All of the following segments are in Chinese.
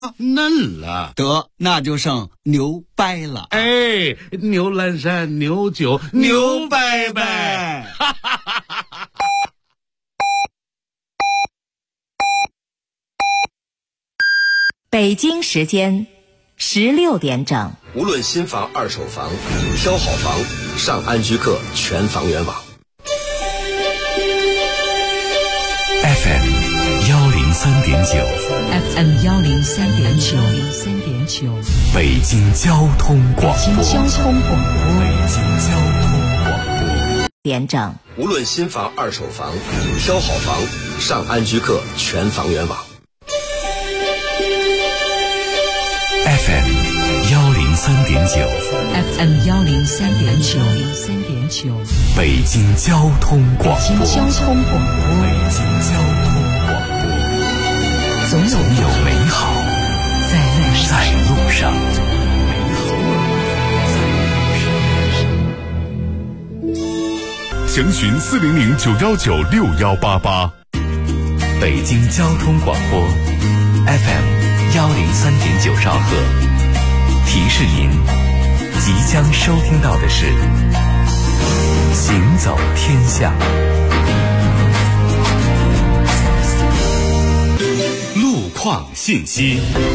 嫩了。 得，那就剩牛掰了。 哎，牛栏山，牛酒，牛掰掰。 北京时间16点整。 无论新房二手房，挑好房上安居客全房源网。 FM 103.9 FM 103.9 北京交通广播。 北京交通广播。 北京交通广播。 点整。 无论新房二手房，挑好房上安居客全房源网。 FM 103.9 FM 103.9 北京交通广播。 北京交通广播。 北京交通广播。 总有美好在路上。详询400-919-6188。北京交通广播 FM 103.9兆赫。提示您，即将收听到的是行走天下。路况信息。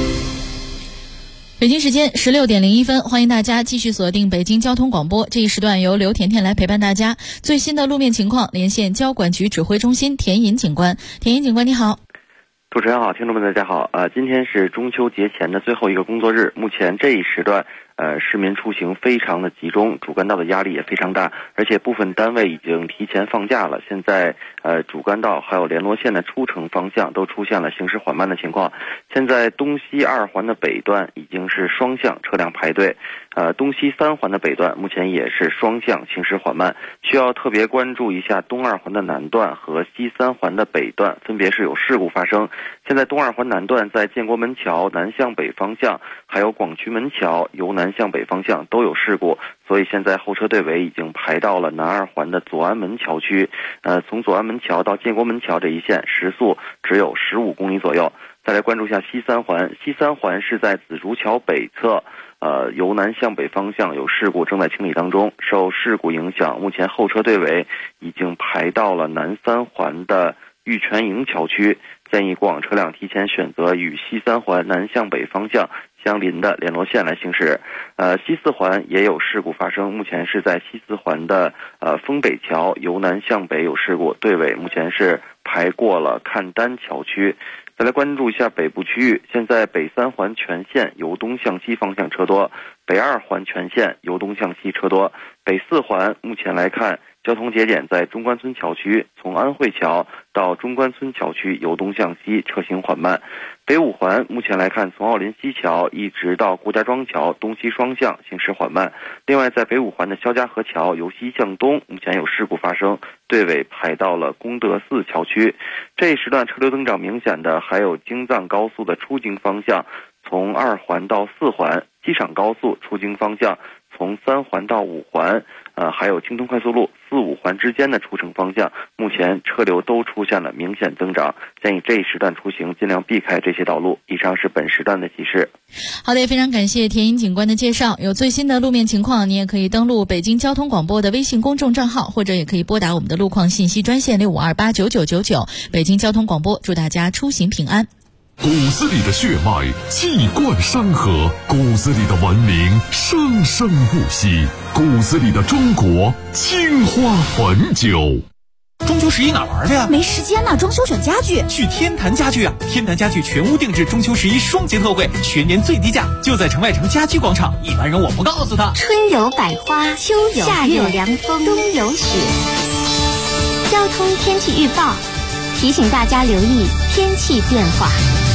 北京时间16点01分，欢迎大家继续锁定北京交通广播。这一时段由刘甜甜来陪伴大家。最新的路面情况，连线交管局指挥中心田银警官。田银警官，你好。 主持人好，听众们大家好。今天是中秋节前的最后一个工作日，目前这一时段市民出行非常的集中，主干道的压力也非常大，而且部分单位已经提前放假了。现在主干道还有联络线的出城方向都出现了行驶缓慢的情况。现在东西二环的北段已经是双向车辆排队，东西三环的北段目前也是双向行驶缓慢，需要特别关注一下东二环的南段和西三环的北段，分别是有事故发生。现在东二环南段在建国门桥南向北方向，还有广渠门桥由南向北方向都有事故，所以现在后车队尾已经排到了南二环的左安门桥区。从左安门桥到建国门桥这一线时速只有15公里左右。再来关注一下西三环，西三环是在紫竹桥北侧，由南向北方向有事故正在清理当中。受事故影响，目前后车队尾已经排到了南三环的玉泉营桥区，建议过往车辆提前选择与西三环南向北方向相邻的联络线来行驶。西四环也有事故发生，目前是在西四环的丰北桥由南向北有事故，队尾目前是排过了看丹桥区。再来关注一下北部区域，现在北三环全线由东向西方向车多，北二环全线由东向西车多，北四环目前来看交通节点在中关村桥区，从安慧桥到中关村桥区由东向西车行缓慢。北五环目前来看，从奥林西桥一直到顾家庄桥东西双向行驶缓慢。另外在北五环的肖家河桥由西向东目前有事故发生，队尾排到了功德寺桥区。这一时段车流增长明显的还有京藏高速的出京方向，从二环到四环，机场高速出京方向从三环到五环，还有京通快速路4、5环之间的出城方向，目前车流都出现了明显增长，建议这一时段出行尽量避开这些道路。以上是本时段的提示。 好的，非常感谢田银警官的介绍。有最新的路面情况，你也可以登录北京交通广播的微信公众账号，或者也可以拨打我们的路况信息专线65289999。北京交通广播祝大家出行平安。 骨子里的血脉气贯山河，骨子里的文明生生不息，骨子里的中国青花汾酒。 中秋11哪玩去呀？ 没时间呢，装修选家具。 去天坛家具啊！天坛家具全屋定制中秋11双节特惠，全年最低价，就在城外城家居广场。一般人我不告诉他。 春有百花，秋有夏有凉风，冬有雪。交通天气预报提醒大家留意天气变化。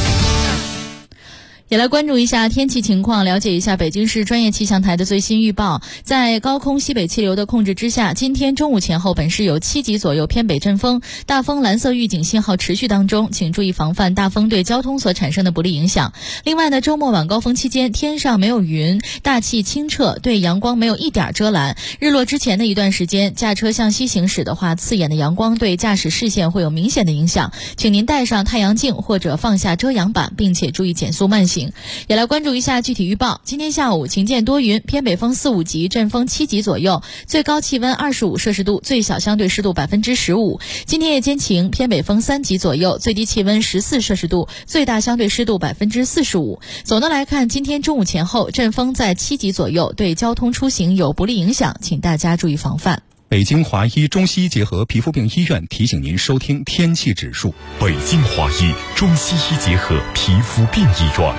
也来关注一下天气情况，了解一下北京市专业气象台的最新预报。在高空西北气流的控制之下，今天中午前后本市有7级左右偏北阵风，大风蓝色预警信号持续当中，请注意防范大风对交通所产生的不利影响。另外呢，周末晚高峰期间天上没有云，大气清澈，对阳光没有一点遮拦。日落之前的一段时间，驾车向西行驶的话，刺眼的阳光对驾驶视线会有明显的影响，请您带上太阳镜或者放下遮阳板，并且注意减速慢行。 晴。也来关注一下具体预报。今天下午晴间多云，偏北风4、5级，阵风7级左右，最高气温25摄氏度，最小相对湿度15%。今天夜间晴，偏北风3级左右，最低气温14摄氏度，最大相对湿度45%。总的来看，今天中午前后阵风在7级左右，对交通出行有不利影响，请大家注意防范。 北京华医中西医结合皮肤病医院提醒您收听天气指数。 北京华医中西医结合皮肤病医院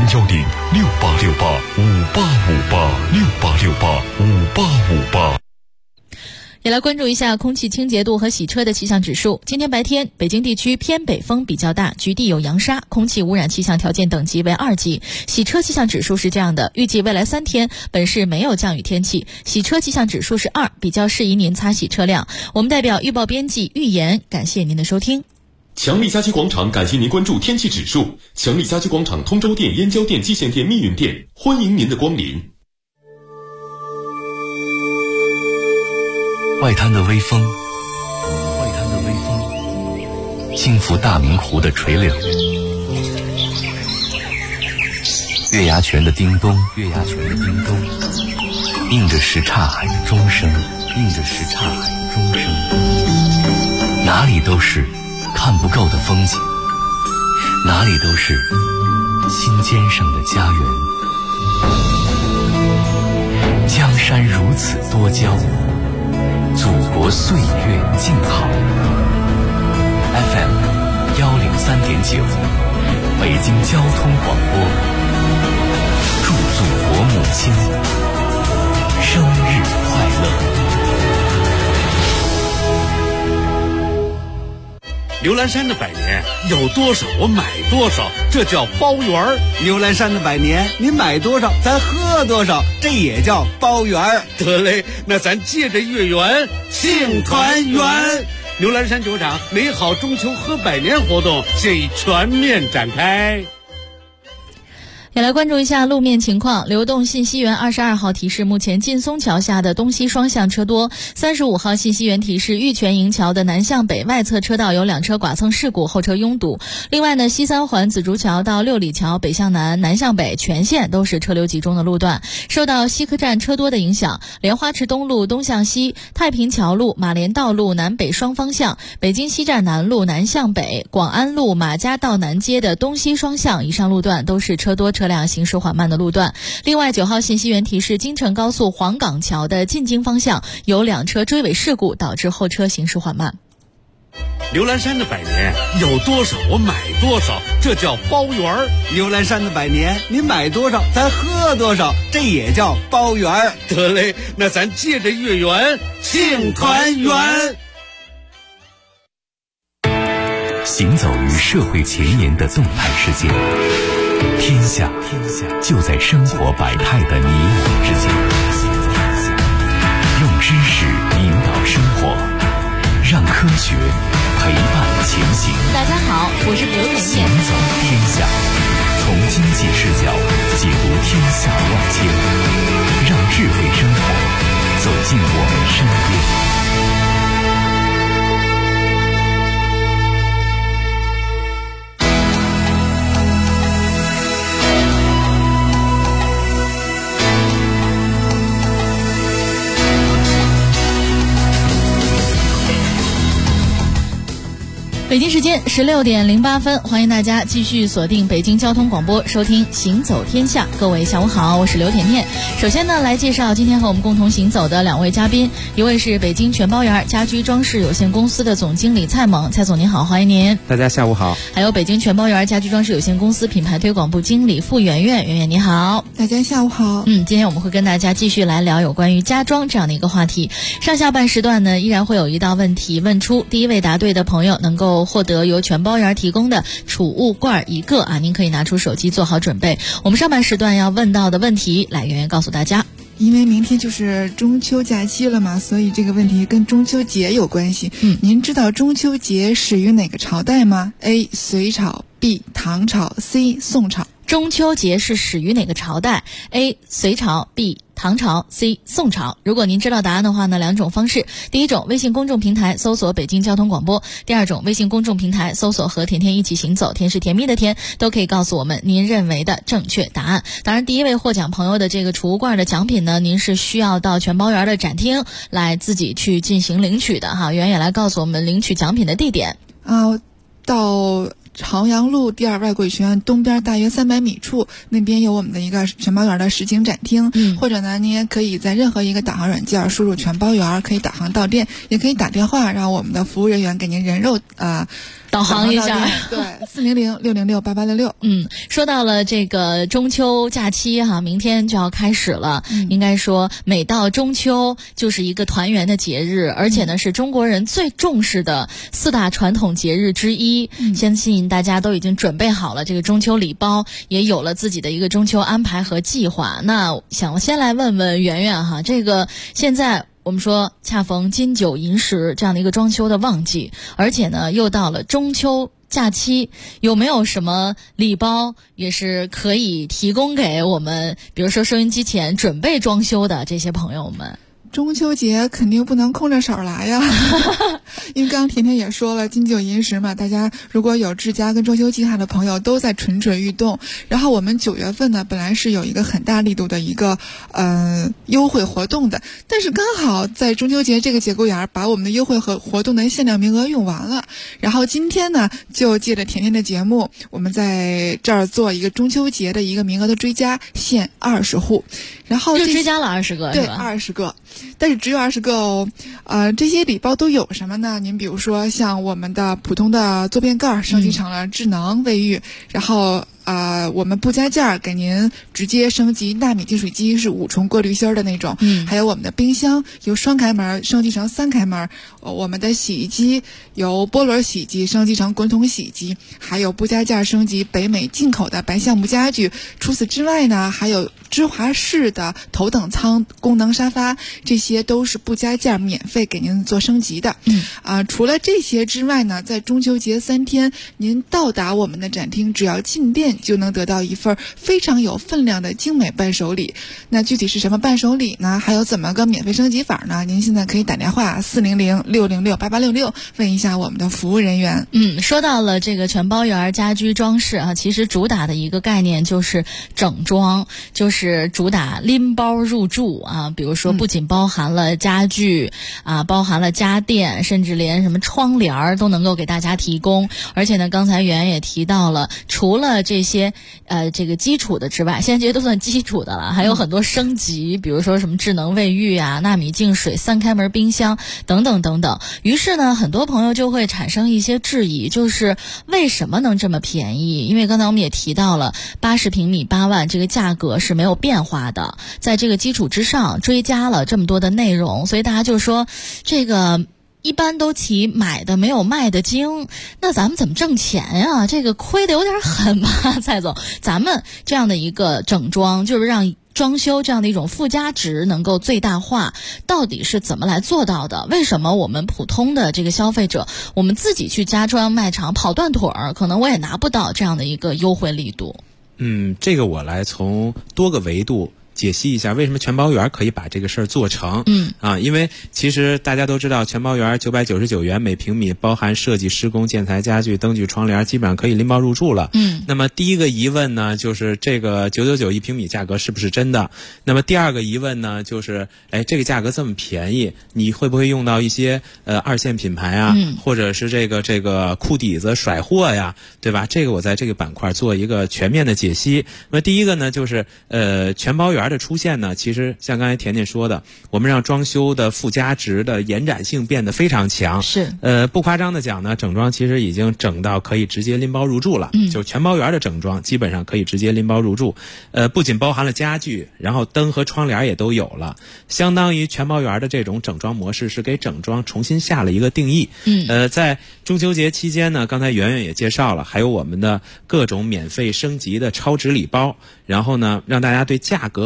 ，01068685858，68685858。 也来关注一下空气清洁度和洗车的气象指数。今天白天，北京地区偏北风比较大，局地有扬沙，空气污染气象条件等级为2级。洗车气象指数是这样的，预计未来3天本市没有降雨天气，洗车气象指数是2，比较适宜您擦洗车辆。我们代表预报编辑预言，感谢您的收听。 强力家居广场感谢您关注天气指数。强力家居广场通州店、燕郊店、蓟县店、密云店，欢迎您的光临。 外滩的微风，轻拂大明湖的垂柳，月牙泉的叮咚，映着什刹海的钟声，哪里都是看不够的风景，哪里都是心尖上的家园。江山如此多娇，祖国岁月静好。FM 103.9，北京交通广播，祝祖国母亲生日快乐。 刘兰山的百年有多少我买多少，这叫包圆儿。 刘兰山的百年，您买多少咱喝多少，这也叫包圆儿。 得嘞，那咱借着月圆庆团圆。刘兰山酒厂美好中秋喝百年活动现已全面展开。 也来关注一下路面情况。流动信息源22号提示，目前劲松桥下的东西双向车多。35号信息源提示，玉泉营桥的南向北外侧车道有2车剐蹭事故，后车拥堵。另外呢，西三环紫竹桥到六里桥北向南、南向北全线都是车流集中的路段。受到西客站车多的影响，莲花池东路东向西、太平桥路、马连道路南北双方向、北京西站南路南向北、广安路马家道南街的东西双向以上路段都是车多车辆行驶缓慢的路段。另外9号信息源提示，京承高速黄岗桥的进京方向有2车追尾事故，导致后车行驶缓慢。 刘兰山的百年有多少我买多少，这叫包圆儿。 刘兰山的百年，您买多少咱喝多少，这也叫包圆儿。 得嘞，那咱借着月圆庆团圆。 行走于社会前沿的动态世界，天下就在生活百态的你我之间。用知识引导生活，让科学陪伴前行。 大家好，我是刘美行走天下，从经济视角解读天下万千，让智慧生活走进我们身边。 北京时间16点08分，欢迎大家继续锁定北京交通广播，收听行走天下。各位下午好，我是刘甜甜。首先呢，来介绍今天和我们共同行走的2位嘉宾，一位是北京全包园家居装饰有限公司的总经理蔡猛，蔡总您好，欢迎您。 大家下午好。 还有北京全包园家居装饰有限公司品牌推广部经理傅圆圆，圆圆你好。 大家下午好。 今天我们会跟大家继续来聊有关于家装这样的一个话题。上下半时段呢，依然会有一道问题问出，第一位答对的朋友能够获得由全包园提供的储物罐1个啊，您可以拿出手机做好准备。我们上半时段要问到的问题，来圆圆告诉大家。 因为明天就是中秋假期了嘛，所以这个问题跟中秋节有关系。您知道中秋节始于哪个朝代吗？ A. 隋朝， B. 唐朝， C. 宋朝。 中秋节是始于哪个朝代 ？A. 隋朝 B. 唐朝 C. 宋朝。如果您知道答案的话呢，2种方式。第一种，微信公众平台搜索北京交通广播；第二种，微信公众平台搜索和甜甜一起行走，甜是甜蜜的甜，都可以告诉我们您认为的正确答案。当然，第一位获奖朋友的这个储物罐的奖品呢，您是需要到全包园的展厅来自己去进行领取的哈。圆圆来告诉我们领取奖品的地点。 到朝阳路第2外国语学院东边大约300米处，那边有我们的一个全包园的实景展厅。或者呢，您也可以在任何一个导航软件输入全包园，可以导航到店，也可以打电话让我们的服务人员给您人肉导航一下。 对，400-606-8866。 说到了这个中秋假期哈，明天就要开始了。应该说每到中秋就是一个团圆的节日，而且呢是中国人最重视的4大传统节日之一。相信大家都已经准备好了这个中秋礼包，也有了自己的一个中秋安排和计划。那想先来问问圆圆哈，这个现在我们说恰逢金九银十这样的一个装修的旺季，而且呢又到了中秋假期，有没有什么礼包也是可以提供给我们，比如说收音机前准备装修的这些朋友们？ 中秋节肯定不能空着手来呀，因为刚刚甜甜也说了，金九银十嘛，大家如果有置家跟装修计划的朋友都在蠢蠢欲动。然后我们9月份呢，本来是有一个很大力度的一个优惠活动的，但是刚好在中秋节这个节骨眼把我们的优惠和活动的限量名额用完了。然后今天呢，就借着甜甜的节目，我们在这儿做一个中秋节的一个名额的追加，限20户。然后就追加了20个， 对， 是吧 20个，但是只有20个哦。这些礼包都有什么呢？您比如说像我们的普通的坐便盖升级成了智能卫浴，然后我们不加价给您直接升级纳米净水机，是5重过滤芯的那种。还有我们的冰箱由双开门升级成3开门，我们的洗衣机由波轮洗衣机升级成滚筒洗衣机，还有不加价升级北美进口的白橡木家具。除此之外呢，还有芝华士的头等舱功能沙发，这些都是不加价免费给您做升级的。除了这些之外呢，在中秋节3天，您到达我们的展厅，只要进店就能得到一份非常有分量的精美伴手礼。那具体是什么伴手礼呢？还有怎么个免费升级法呢？您现在可以打电话400-606-8866问一下我们的服务人员。 说到了这个全包园家居装饰啊，其实主打的一个概念就是整装，就是主打拎包入住啊。比如说不仅包含了家具包含了家电，甚至连什么窗帘都能够给大家提供。而且呢，刚才圆也提到了，除了这些这个基础的之外，现在这些都算基础的了，还有很多升级，比如说什么智能卫浴纳米净水3开门冰箱等等等等。于是呢，很多朋友就会产生一些质疑，就是为什么能这么便宜？因为刚才我们也提到了80平米8万这个价格是没有变化的，在这个基础之上追加了这么多的内容，所以大家就说这个一般都提买的没有卖的精，那咱们怎么挣钱呀？这个亏得有点狠吧，蔡总。咱们这样的一个整装，就是让装修这样的一种附加值能够最大化，到底是怎么来做到的？为什么我们普通的这个消费者，我们自己去家装卖场跑断腿儿，可能我也拿不到这样的一个优惠力度？ 这个我来从多个维度解析一下为什么全包园可以把这个事儿做成。因为其实大家都知道，全包园999元每平米，包含设计、施工、建材、家具、灯具、窗帘，基本上可以拎包入住了。那么第一个疑问呢，就是这个999一平米价格是不是真的？那么第二个疑问呢，就是这个价格这么便宜，你会不会用到一些2线品牌啊，或者是这个裤底子甩货呀，对吧？这个我在这个板块做一个全面的解析。那么第一个呢，就是全包园的出现呢，其实像刚才甜甜说的，我们让装修的附加值的延展性变得非常强。 是不夸张的讲呢，整装其实已经整到可以直接拎包入住了。就是全包园的整装基本上可以直接拎包入住。不仅包含了家具，然后灯和窗帘也都有了，相当于全包园的这种整装模式是给整装重新下了一个定义。在中秋节期间呢，刚才圆圆也介绍了，还有我们的各种免费升级的超值礼包，然后呢，让大家对价格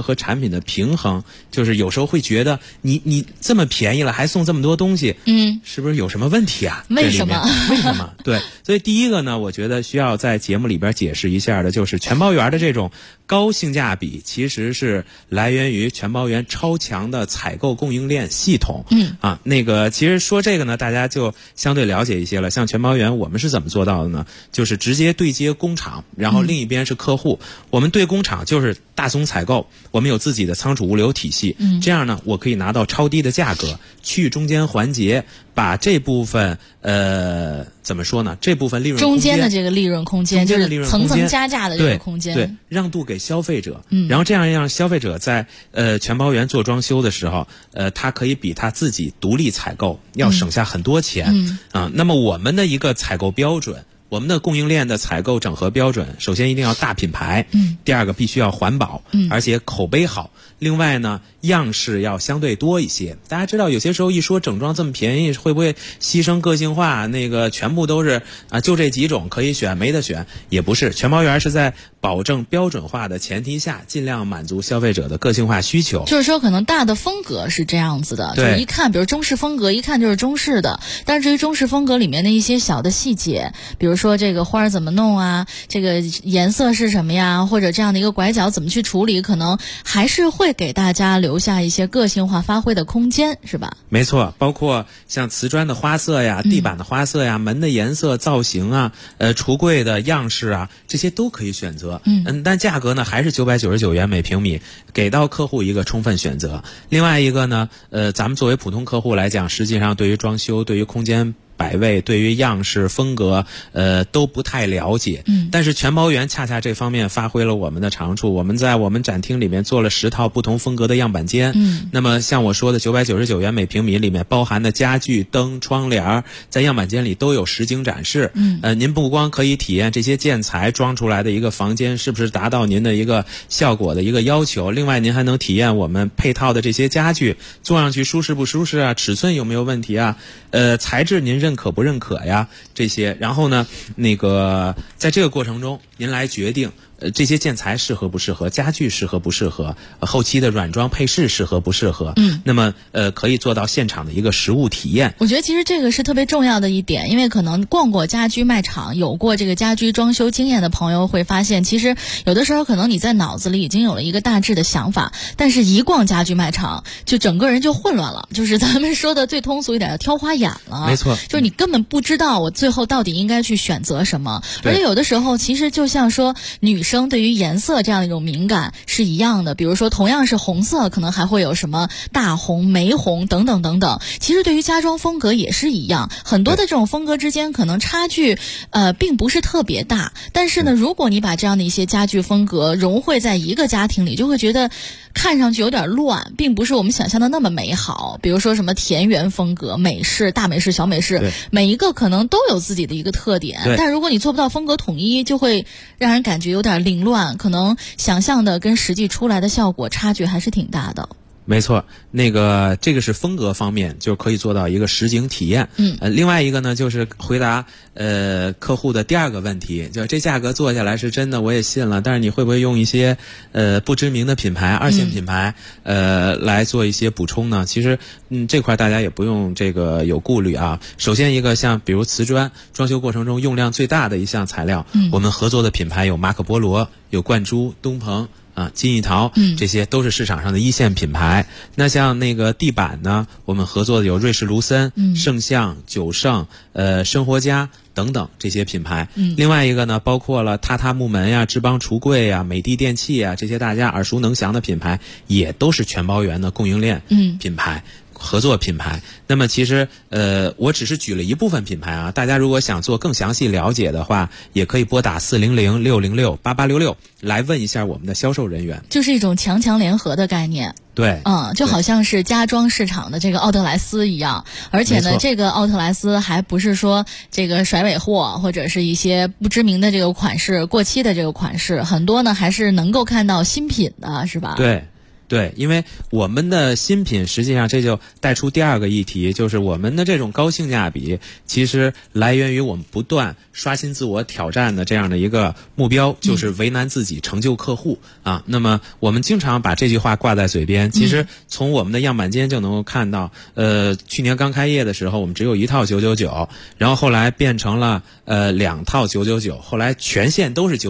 和产品的平衡，就是有时候会觉得你这么便宜了还送这么多东西，是不是有什么问题啊？ 为什么？ 为什么？对，所以第一个呢，我觉得需要在节目里边解释一下的，就是全包园的这种高性价比，其实是来源于全包园超强的采购供应链系统。其实说这个呢，大家就相对了解一些了。像全包园我们是怎么做到的呢？就是直接对接工厂，然后另一边是客户。我们对工厂就是大宗采购，我们有自己的仓储物流体系，这样呢，我可以拿到超低的价格，去中间环节，把这部分怎么说呢？这部分利润空间， 中间的这个利润空间，就是层层加价的这个空间， 对，让渡给消费者，然后这样让消费者在全包园做装修的时候，他可以比他自己独立采购要省下很多钱那么我们的一个采购标准。我们的供应链的采购整合标准，首先一定要大品牌，第二个必须要环保，而且口碑好。另外呢，样式要相对多一些。大家知道，有些时候一说整装这么便宜，会不会牺牲个性化？那个全部都是就这几种可以选，没得选。也不是，全包园是在保证标准化的前提下，尽量满足消费者的个性化需求。 就是说，可能大的风格是这样子的，就是一看，比如中式风格，一看就是中式的。但是至于中式风格里面的一些小的细节，比如说这个花儿怎么弄啊，这个颜色是什么呀，或者这样的一个拐角怎么去处理，可能还是会给大家留下一些个性化发挥的空间，是吧？ 没错，包括像瓷砖的花色呀、地板的花色呀、门的颜色、造型啊、橱柜的样式啊，这些都可以选择。但价格呢还是999元每平米，给到客户一个充分选择。另外一个呢，咱们作为普通客户来讲，实际上对于装修、对于空间摆位，对于样式风格都不太了解。但是全包园恰恰这方面发挥了我们的长处。我们在我们展厅里面做了10套不同风格的样板间。那么像我说的999元每平米里面包含的家具、灯、窗帘，在样板间里都有实景展示。您不光可以体验这些建材装出来的一个房间是不是达到您的一个效果的一个要求，另外您还能体验我们配套的这些家具坐上去舒适不舒适啊，尺寸有没有问题啊，材质您认可不认可呀，这些。然后呢，在这个过程中您来决定这些建材适合不适合，家具适合不适合，后期的软装配饰适合不适合。那么可以做到现场的一个实物体验。 我觉得其实这个是特别重要的一点，因为可能逛过家居卖场，有过这个家居装修经验的朋友会发现，其实有的时候可能你在脑子里已经有了一个大致的想法，但是一逛家居卖场，就整个人就混乱了，就是咱们说的最通俗一点的挑花眼了。 没错， 就是你根本不知道我最后到底应该去选择什么。而且有的时候其实就像说女生对于颜色这样的一种敏感是一样的，比如说同样是红色，可能还会有什么大红、玫红等等等等。其实对于家装风格也是一样，很多的这种风格之间可能差距并不是特别大，但是呢，如果你把这样的一些家具风格融汇在一个家庭里，就会觉得看上去有点乱，并不是我们想象的那么美好。比如说什么田园风格、美式、大美式、小美式，每一个可能都有自己的一个特点，但如果你做不到风格统一，就会让人感觉有点凌乱，可能想象的跟实际出来的效果差距还是挺大的。 没错，这个是风格方面就可以做到一个实景体验。另外一个呢，就是回答客户的第二个问题，就这价格做下来是真的，我也信了，但是你会不会用一些不知名的品牌、二线品牌来做一些补充呢？其实这块大家也不用有顾虑啊。首先一个像比如瓷砖，装修过程中用量最大的一项材料，我们合作的品牌有马可波罗、有冠珠、东鹏金益陶，这些都是市场上的一线品牌。那像地板呢，我们合作的有瑞士卢森、圣象、九盛、生活家等等这些品牌。另外一个呢，包括了榻榻木门呀、志邦橱柜呀、美的电器呀，这些大家耳熟能详的品牌，也都是全包园的供应链品牌。合作品牌。那么其实我只是举了一部分品牌啊，大家如果想做更详细了解的话，也可以拨打400-606-8866来问一下我们的销售人员。 就是一种强强联合的概念。 对， 就好像是家装市场的这个奥特莱斯一样，而且呢，这个奥特莱斯还不是说这个甩尾货或者是一些不知名的这个款式、过期的这个款式，很多呢还是能够看到新品的，是吧？ 对。 对，因为我们的新品实际上这就带出第二个议题，就是我们的这种高性价比其实来源于我们不断刷新自我挑战的这样的一个目标，就是为难自己成就客户啊。那么我们经常把这句话挂在嘴边，其实从我们的样板间就能够看到，去年刚开业的时候我们只有一套999，然后后来变成了2套999，后来全线都是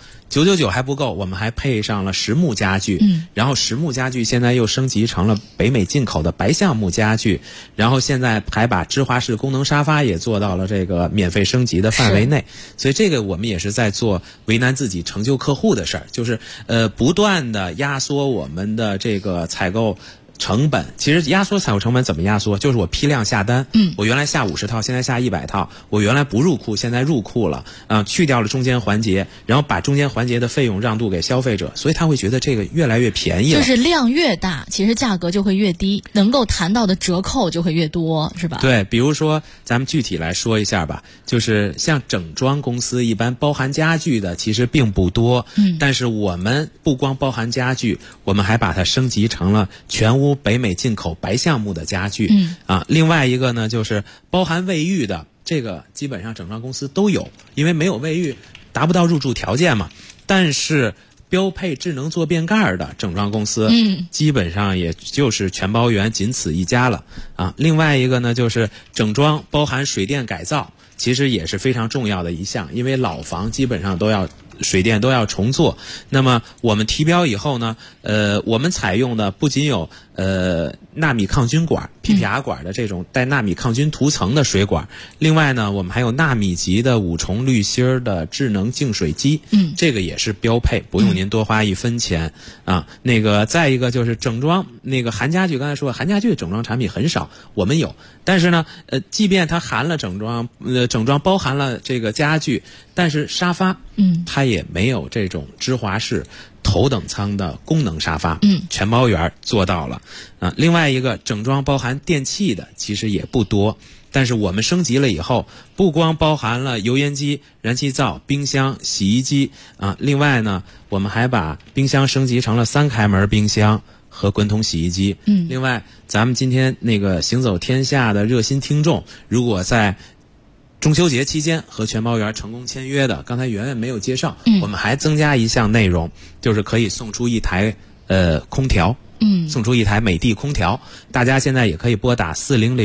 999还不够，我们还配上了实木家具，然后实木家具现在又升级成了北美进口的白橡木家具，然后现在还把芝华士功能沙发也做到了这个免费升级的范围内，所以这个我们也是在做为难自己成就客户的事儿，就是不断的压缩我们的这个采购成本。其实压缩采购成本怎么压缩？就是我批量下单，我原来下50套，现在下100套，我原来不入库，现在入库了，去掉了中间环节，然后把中间环节的费用让渡给消费者，所以他会觉得这个越来越便宜了。 就是量越大，其实价格就会越低，能够谈到的折扣就会越多，是吧？ 对，比如说咱们具体来说一下吧，就是像整装公司一般包含家具的其实并不多，但是我们不光包含家具，我们还把它升级成了全屋北美进口白橡木的家具，另外一个呢就是包含卫浴的，这个基本上整装公司都有，因为没有卫浴达不到入驻条件嘛。但是标配智能坐便盖的整装公司，基本上也就是全包源仅此一家了啊。另外一个呢就是整装包含水电改造，其实也是非常重要的一项，因为老房基本上都要水电都要重做。那么我们提标以后呢，我们采用的不仅有纳米抗菌管 PPR 管的这种带纳米抗菌涂层的水管，另外呢我们还有纳米级的5重滤芯的智能净水机，这个也是标配，不用您多花1分钱啊。那个再一个就是整装那个含家具，刚才说含家具整装产品很少，我们有，但是呢即便它含了整装包含了这个家具，但是沙发它也没有这种芝华士头等舱的功能沙发，全包源做到了啊。另外一个整装包含电器的其实也不多，但是我们升级了以后，不光包含了油烟机、燃气灶、冰箱、洗衣机啊，另外呢我们还把冰箱升级成了3开门冰箱和滚筒洗衣机。另外咱们今天那个行走天下的热心听众，如果在中秋节期间和全包源成功签约的，刚才圆圆没有介绍，我们还增加一项内容，就是可以送出一台空调，送出一台美的空调。大家现在也可以拨打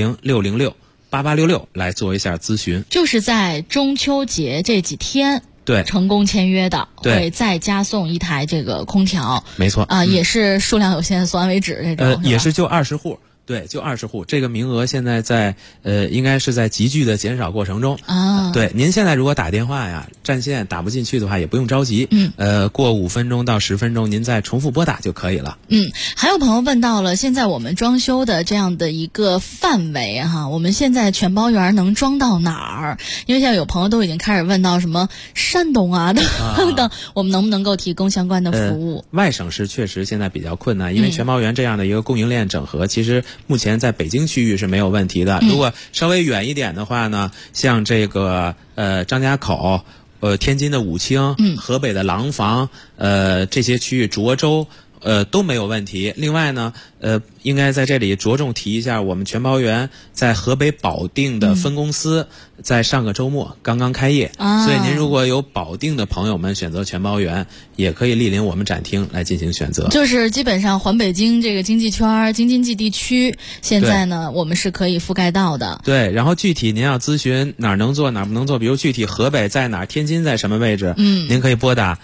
400-606-8866来做一下咨询。 就是在中秋节这几天对成功签约的， 对会再加送一台这个空调， 没错啊，也是数量有限，送完为止这种， 也是就20户。对，就20户，这个名额现在在应该是在急剧的减少过程中啊。对，您现在如果打电话呀，占线打不进去的话，也不用着急，过5分钟到10分钟，您再重复拨打就可以了。 还有朋友问到了，现在我们装修的这样的一个范围哈，我们现在全包源能装到哪儿？因为现在有朋友都已经开始问到什么山东啊等等，我们能不能够提供相关的服务？ 外省市确实现在比较困难，因为全包源这样的一个供应链整合，其实目前在北京区域是没有问题的。如果稍微远一点的话呢，像这个张家口、天津的武清、河北的廊坊、这些区域涿州都没有问题。另外呢，应该在这里着重提一下，我们全包源在河北保定的分公司在上个周末刚刚开业，所以您如果有保定的朋友们选择全包源，也可以莅临我们展厅来进行选择。 就是基本上环北京这个经济圈、京津冀地区，现在呢我们是可以覆盖到的。 对，然后具体您要咨询哪儿能做哪儿不能做，比如具体河北在哪儿，天津在什么位置，您可以拨打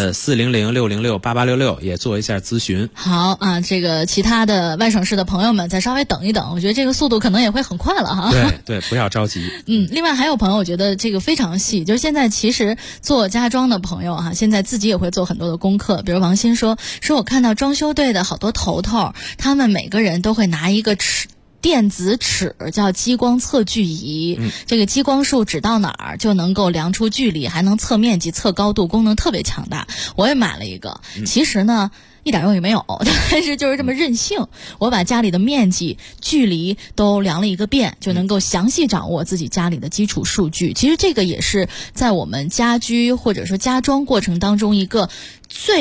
400-606-8866也做一下咨询。 好啊，这个其他的外省市的朋友们再稍微等一等，我觉得这个速度可能也会很快了哈。 对，不要着急。 另外还有朋友我觉得这个非常细，就是现在其实做家装的朋友哈，现在自己也会做很多的功课。比如王鑫说我看到装修队的好多头头，他们每个人都会拿一个电子尺，叫激光测距仪，这个激光束指到哪儿就能够量出距离，还能测面积、测高度，功能特别强大。我也买了一个，其实呢一点用也没有，但是就是这么任性，我把家里的面积、距离都量了一个遍，就能够详细掌握自己家里的基础数据。其实这个也是在我们家居或者说家装过程当中一个最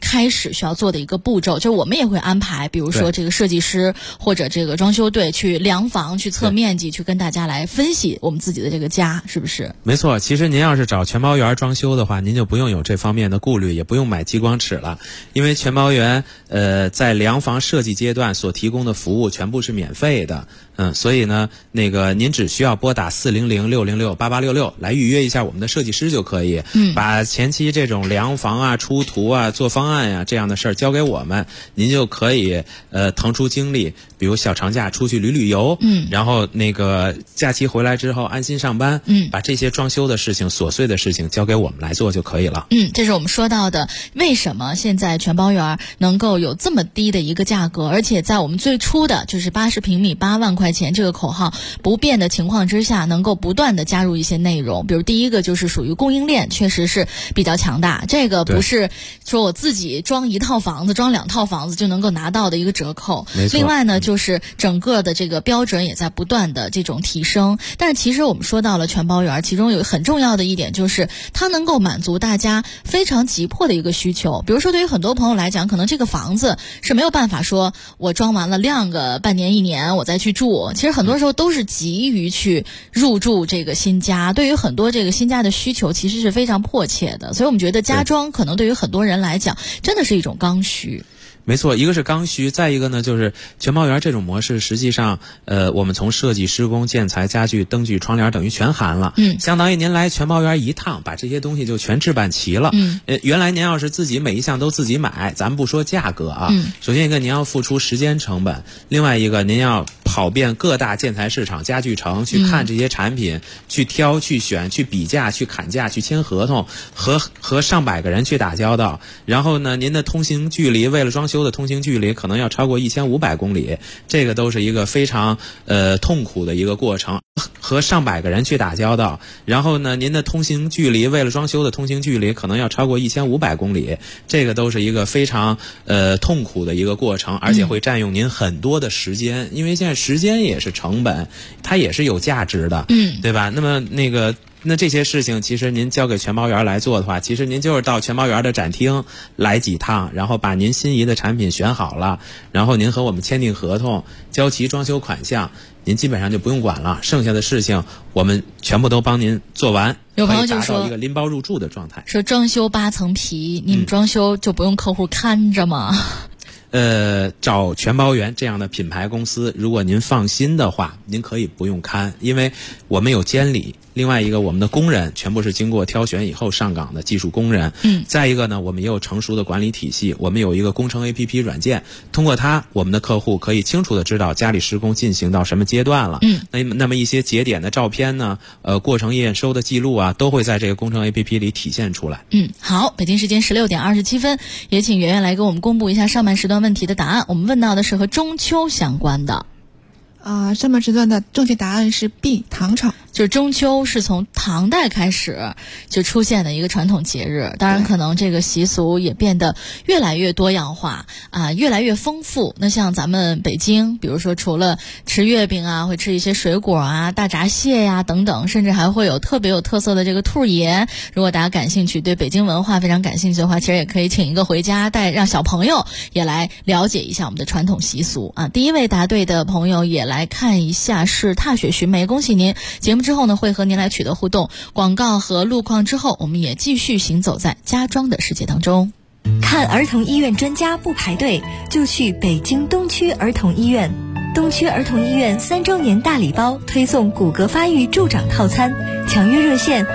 开始需要做的一个步骤，就我们也会安排，比如说这个设计师或者这个装修队去量房、去测面积、去跟大家来分析我们自己的这个家，是不是？ 没错，其实您要是找全包园装修的话，您就不用有这方面的顾虑，也不用买激光尺了，因为全包园在量房设计阶段所提供的服务全部是免费的。所以呢，您只需要拨打400-606-8866来预约一下我们的设计师就可以。把前期这种量房啊、出图啊、做方案呀这样的事儿交给我们，您就可以腾出精力，比如小长假出去旅游，然后假期回来之后安心上班，把这些装修的事情、琐碎的事情交给我们来做就可以了。 这是我们说到的，为什么现在全包园能够有这么低的一个价格，而且在我们最初的就是80平米8万块钱这个口号不变的情况之下，能够不断的加入一些内容，比如第一个就是属于供应链确实是比较强大，这个不是说我自己装一套房子、装2套房子就能够拿到的一个折扣。另外呢，就是整个的这个标准也在不断的这种提升。但是其实我们说到了全包园，其中有很重要的一点就是它能够满足大家非常急迫的一个需求。比如说对于很多朋友来讲，可能这个房子是没有办法说我装完了晾个半年1年我再去住，其实很多时候都是急于去入住这个新家，对于很多这个新家的需求其实是非常迫切的，所以我们觉得家装可能对于很多人来讲真的是一种刚需。 没错，一个是刚需，再一个呢就是全包园这种模式，实际上我们从设计、施工、建材、家具、灯具、窗帘等于全含了。相当于您来全包园一趟，把这些东西就全置办齐了。原来您要是自己每一项都自己买，咱们不说价格啊，首先一个您要付出时间成本，另外一个您要跑遍各大建材市场、家具城去看这些产品，去挑、去选、去比价、去砍价、去签合同，和上百个人去打交道。然后呢，您的通行距离，为了装修的通行距离可能要超过1500公里，这个都是一个非常痛苦的一个过程，和上百个人去打交道。然后呢，您的通行距离，为了装修的通行距离可能要超过1500公里，这个都是一个非常痛苦的一个过程，而且会占用您很多的时间，因为现在时间也是成本，它也是有价值的，对吧？那这些事情其实您交给全包园来做的话，其实您就是到全包园的展厅来几趟，然后把您心仪的产品选好了，然后您和我们签订合同，交齐装修款项，您基本上就不用管了，剩下的事情我们全部都帮您做完。 有朋友就说可以达到一个拎包入住的状态， 说装修8层皮，你们装修就不用客户看着吗？ 找全包园这样的品牌公司，如果您放心的话，您可以不用看，因为我们有监理，另外一个我们的工人全部是经过挑选以后上岗的技术工人，再一个呢，我们也有成熟的管理体系，我们有一个工程 APP 软件，通过它我们的客户可以清楚的知道家里施工进行到什么阶段了，那么一些节点的照片呢，过程验收的记录啊，都会在这个工程 APP 里体现出来。 好，北京时间16点27分，也请圆圆来给我们公布一下上半时段问题的答案。我们问到的是和中秋相关的。 上半时段的正确答案是 B， 糖炒。 就是中秋是从唐代开始就出现的一个传统节日，当然可能这个习俗也变得越来越多样化越来越丰富。那像咱们北京，比如说除了吃月饼啊，会吃一些水果啊、大闸蟹呀等等，甚至还会有特别有特色的这个兔爷。如果大家感兴趣，对北京文化非常感兴趣的话，其实也可以请一个回家让小朋友也来了解一下我们的传统习俗第一位答对的朋友也来看一下是踏雪寻梅，恭喜您！节目之后呢，会和您来取得互动。广告和路况之后，我们也继续行走在家装的世界当中。 看儿童医院专家不排队，就去北京东区儿童医院。东区儿童医院3周年大礼包推送骨骼发育助长套餐，抢约热线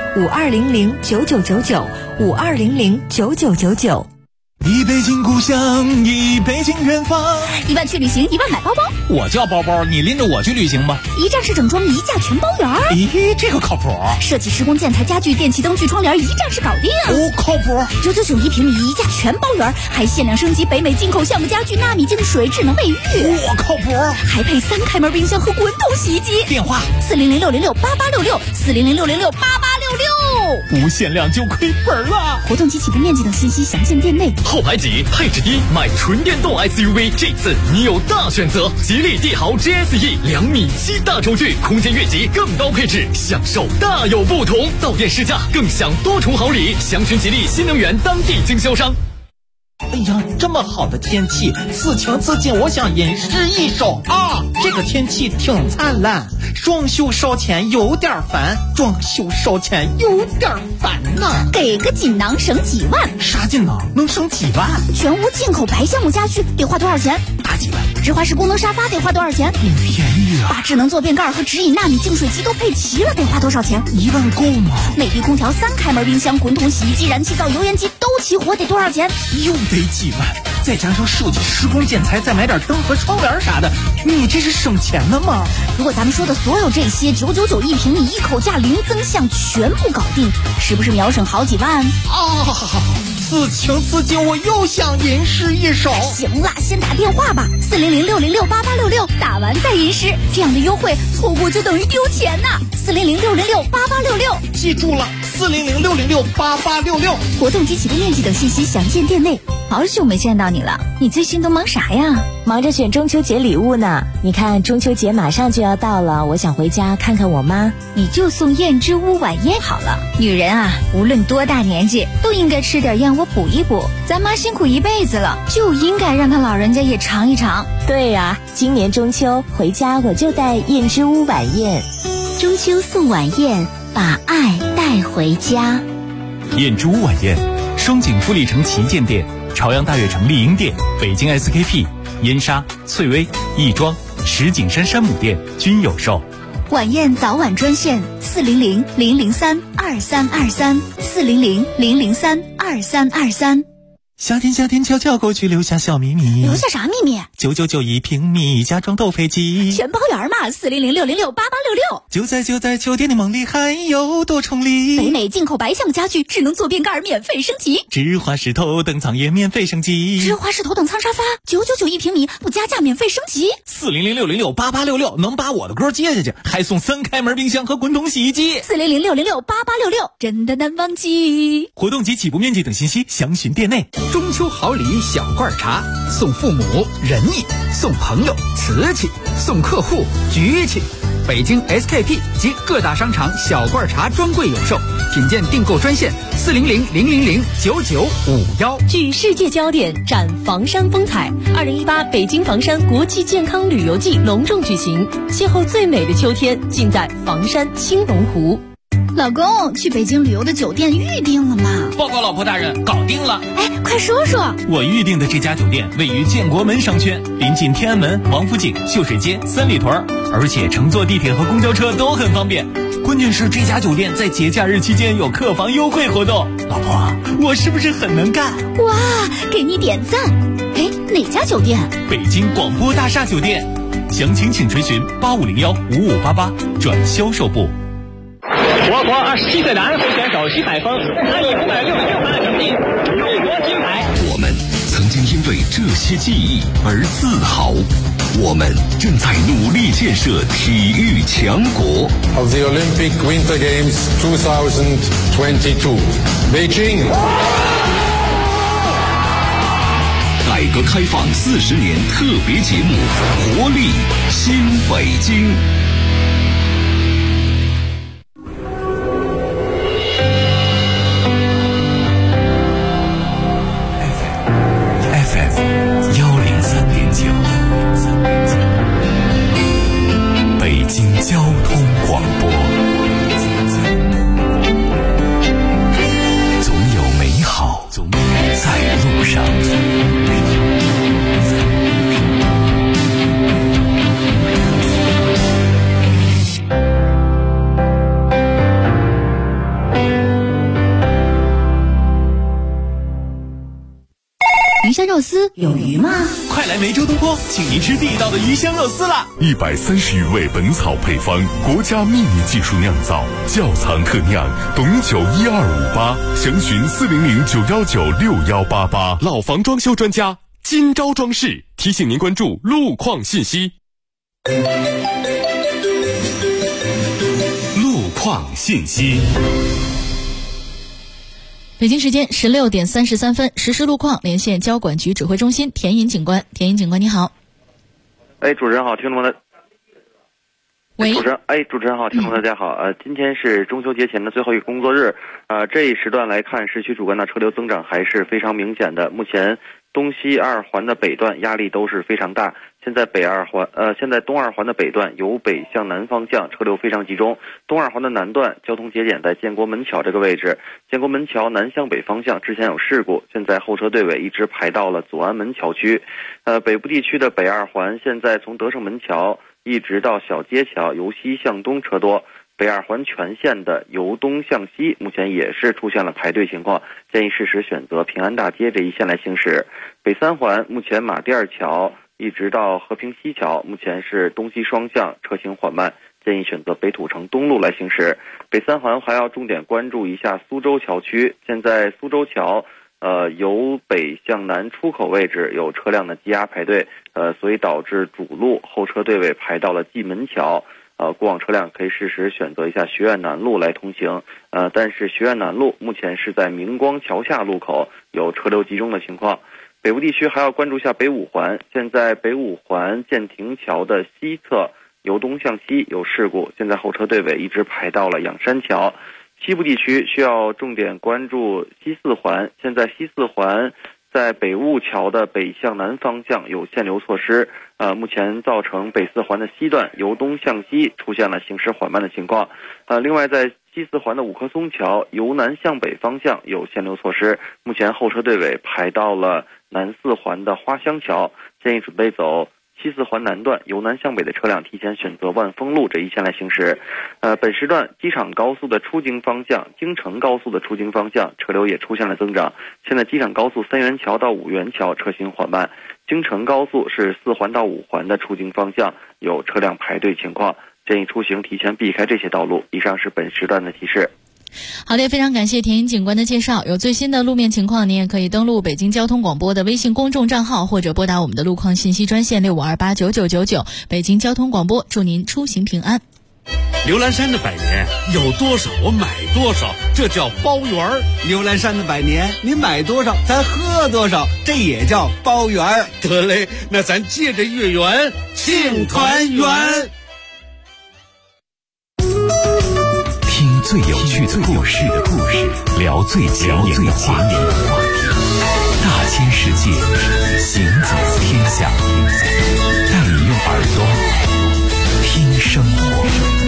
52009999，52009999。 一北京故乡，一北京远方 ，1万去旅行，1万买包包。 我叫包包，你拎着我去旅行吧。 一站式整装，一价全包圆。 咦，这个靠谱。 设计、施工、建材、家具、电器、灯具、窗帘，一站式搞定。 靠谱。 999一平米，一价全包圆，还限量升级北美进口橡木家具、纳米净水、智能卫浴。 靠谱。 还配3开门冰箱和滚筒洗衣机。 电话 400668866，400668866。 不限量就亏本了。 活动及起步面积等信息详见店内。 后排挤，配置低，买纯电动 SUV， 这次你有大选择。吉利帝豪 GSE 2.7米大轴距，空间越级，更高配置，享受大有不同。到店试驾更享多重好礼，详询吉利新能源当地经销商。 哎呀，这么好的天气，此情此景，我想吟诗一首啊！这个天气挺灿烂，装修烧钱有点烦，装修烧钱有点烦呐。 给个锦囊省几万？ 啥锦囊能省几万？ 全屋进口白橡木家具得花多少钱？ 大几万。 直滑式功能沙发得花多少钱？ 挺便宜啊。 把智能坐便盖和直饮纳米净水机都配齐了，得花多少钱 ？1万够吗？ 美的空调、3开门冰箱、滚筒洗衣机、燃气灶、油烟机都齐活，得多少钱？ 又得几万，再加上设计、施工、建材，再买点灯和窗帘啥的，你这是省钱了吗？ 如果咱们说的所有这些999一平米，一口价零增项，全部搞定，是不是秒省好几万？ 此情此景，我又想吟诗一首。 行了，先打电话吧，400-606-8866，打完再吟诗，这样的优惠错过就等于丢钱呐。400-606-8866， 记住了，400-606-8866。 活动及启动面积等信息详见店内。好久没见到你了，你最近都忙啥呀？ 忙着选中秋节礼物呢。你看中秋节马上就要到了，我想回家看看我妈。 你就送燕之屋晚宴好了。女人啊，无论多大年纪，都应该吃点燕窝补一补。咱妈辛苦一辈子了，就应该让她老人家也尝一尝。 对呀，今年中秋回家我就带燕之屋晚宴。 中秋送晚宴，把爱带回家。 燕之屋晚宴，双井富力城旗舰店、朝阳大悦城丽婴店、北京 SKP、燕莎、翠微、亦庄、石景山山姆店均有售。 晚宴早晚专线400-003-2323，400-003-2323。 夏天悄悄过去，留下小秘密。 留下啥秘密 ？999一平米，家装都配齐， 全包圆嘛。400-606-8866。 就在酒店的梦里，还有多重礼。 北美进口白橡木家具，智能坐便盖免费升级， 直滑式头等舱也免费升级， 直滑式头等舱沙发999一平米，不加价免费升级。 400-606-8866，能把我的歌接下去，还送3开门冰箱和滚筒洗衣机。 400-606-8866，真的难忘记。 活动及起步面积等信息详询店内。 中秋好礼小罐茶，送父母仁义，送朋友瓷器，送客户局气。北京 SKP 及各大商场小罐茶专柜有售，品鉴订购专线400-000-9951。 聚世界焦点，展房山风采。2018北京房山国际健康旅游季隆重举行，邂逅最美的秋天，尽在房山青龙湖。 老公，去北京旅游的酒店预定了吗？ 报告老婆大人，搞定了。 哎，快说说。 我预定的这家酒店位于建国门商圈，临近天安门、王府井、秀水街、三里屯，而且乘坐地铁和公交车都很方便。关键是这家酒店在节假日期间有客房优惠活动。老婆，我是不是很能干？ 哇，给你点赞。哎，哪家酒店？ 北京广播大厦酒店。详情请垂询8501-5588转销售部。 我国27岁男足选手徐海峰，他以566码成绩荣获金牌。 我们曾经因为这些记忆而自豪，我们正在努力建设体育强国。 Of the Olympic Winter Games 2022, Beijing. 改革开放40年特别节目，活力新北京。 北京交通广播，总有美好在路上。 鱼香肉丝有鱼吗？ 快来梅州东坡，请您吃地道的鱼香肉丝啦 ！130余味本草配方，国家秘密技术酿造，窖藏特酿，董酒1258，详询400-919-6188。 老房装修专家金招装饰提醒您关注路况信息。 路况信息。 北京时间16点33分，实时路况，连线交管局指挥中心田颖警官。田颖警官，你好。 哎，主持人好，听众们的。 喂。 主持人好，听众大家好。今天是中秋节前的最后一个工作日。这一时段来看，市区主干道车流增长还是非常明显的。目前东西二环的北段压力都是非常大。现在东二环的北段由北向南方向车流非常集中，东二环的南段交通节点在建国门桥这个位置，建国门桥南向北方向之前有事故，现在后车队尾一直排到了左安门桥区。北部地区的北二环现在从德胜门桥一直到小街桥由西向东车多，北二环全线的由东向西目前也是出现了排队情况，建议适时选择平安大街这一线来行驶。北三环目前马甸桥一直到和平西桥目前是东西双向车行缓慢，建议选择北土城东路来行驶。北三环还要重点关注一下苏州桥区，现在苏州桥由北向南出口位置有车辆的积压排队，所以导致主路后车队尾排到了蓟门桥。过往车辆可以适时选择一下学院南路来通行，但是学院南路目前是在明光桥下路口有车流集中的情况。北部地区还要关注一下北五环，现在北五环建亭桥的西侧由东向西有事故，现在后车队尾一直排到了仰山桥。西部地区需要重点关注西四环，现在西四环在北雾桥的北向南方向有限流措施，目前造成北四环的西段由东向西出现了行驶缓慢的情况。另外在西四环的五棵松桥由南向北方向有限流措施，目前后车队尾排到了南四环的花乡桥，建议准备走西四环南段由南向北的车辆提前选择万丰路这一线来行驶。本时段机场高速的出京方向、京承高速的出京方向车流也出现了增长，现在机场高速三元桥到五元桥车行缓慢，京承高速是四环到五环的出京方向有车辆排队情况，建议出行提前避开这些道路。以上是本时段的提示。 好的，非常感谢田英警官的介绍。有最新的路面情况，您也可以登录北京交通广播的微信公众账号，或者拨打我们的路况信息专线65289999。北京交通广播，祝您出行平安。 牛栏山的百年有多少我买多少，这叫包圆儿。 牛栏山的百年，您买多少咱喝多少，这也叫包圆儿。 得嘞，那咱借着月圆庆团圆。 听最有趣的故事，聊最前沿的话题，大千世界，行走天下，带你用耳朵听生活。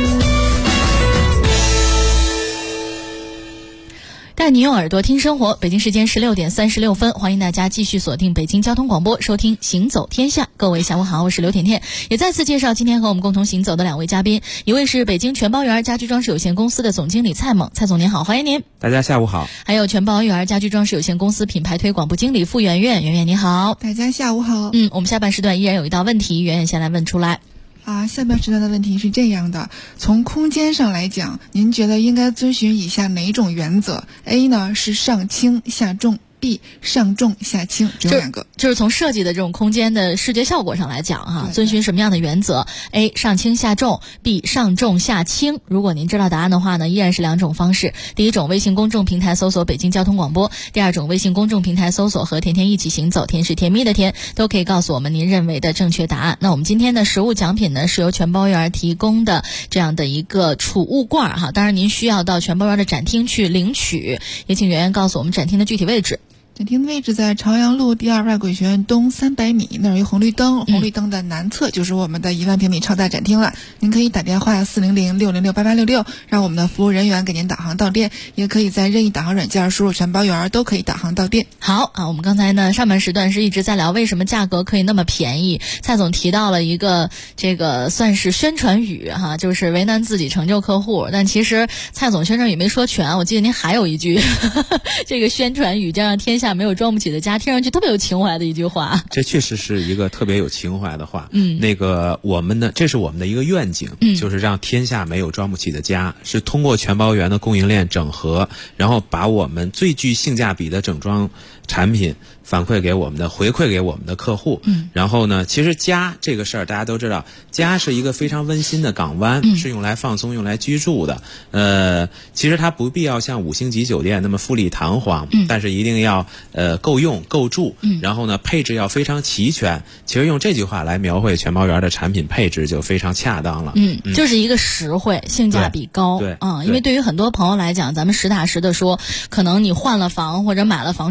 带你用耳朵听生活。北京时间16点36分，欢迎大家继续锁定北京交通广播，收听行走天下。各位下午好，我是刘甜甜，也再次介绍今天和我们共同行走的两位嘉宾，一位是北京全包园家居装饰有限公司的总经理蔡猛，蔡总您好，欢迎您。 大家下午好。 还有全包园家居装饰有限公司品牌推广部经理傅圆圆，圆圆你好。 大家下午好。 我们下半时段依然有一道问题，圆圆先来问出来。 下半时段的问题是这样的，从空间上来讲，您觉得应该遵循以下哪种原则？ A 呢是上轻下重，B 上重下轻，只有两个。 就是从设计的这种空间的视觉效果上来讲遵循什么样的原则？ A 上轻下重， B 上重下轻。如果您知道答案的话呢，依然是两种方式。第一种，微信公众平台搜索北京交通广播；第二种，微信公众平台搜索和甜甜一起行走，甜是甜蜜的甜，都可以告诉我们您认为的正确答案。那我们今天的实物奖品呢，是由全包园提供的这样的一个储物罐当然您需要到全包园的展厅去领取，也请圆圆告诉我们展厅的具体位置。 展厅的位置在朝阳路第2外轨学院东300米，那儿有红绿灯，红绿灯的南侧就是我们的1万平米超大展厅了。您可以打电话400-606-8866，让我们的服务人员给您导航到店，也可以在任意导航软件输入全包园都可以导航到店。 好我们刚才呢上半时段是一直在聊为什么价格可以那么便宜，蔡总提到了一个这个算是宣传语就是为难自己成就客户，但其实蔡总宣传语没说全，我记得您还有一句这个宣传语叫让天下没有装不起的家，听上去特别有情怀的一句话。 这确实是一个特别有情怀的话。那个我们呢，这是我们的一个愿景，就是让天下没有装不起的家，是通过全包园的供应链整合，然后把我们最具性价比的整装产品反馈给我们的，回馈给我们的客户。然后呢，其实家这个事儿大家都知道，家是一个非常温馨的港湾，是用来放松用来居住的。其实它不必要像5星级酒店那么富丽堂皇，但是一定要够用够住，然后呢配置要非常齐全。其实用这句话来描绘全包园的产品配置就非常恰当了。 就是一个实惠，性价比高。 对因为对于很多朋友来讲，咱们实打实的说，可能你换了房或者买了房之后，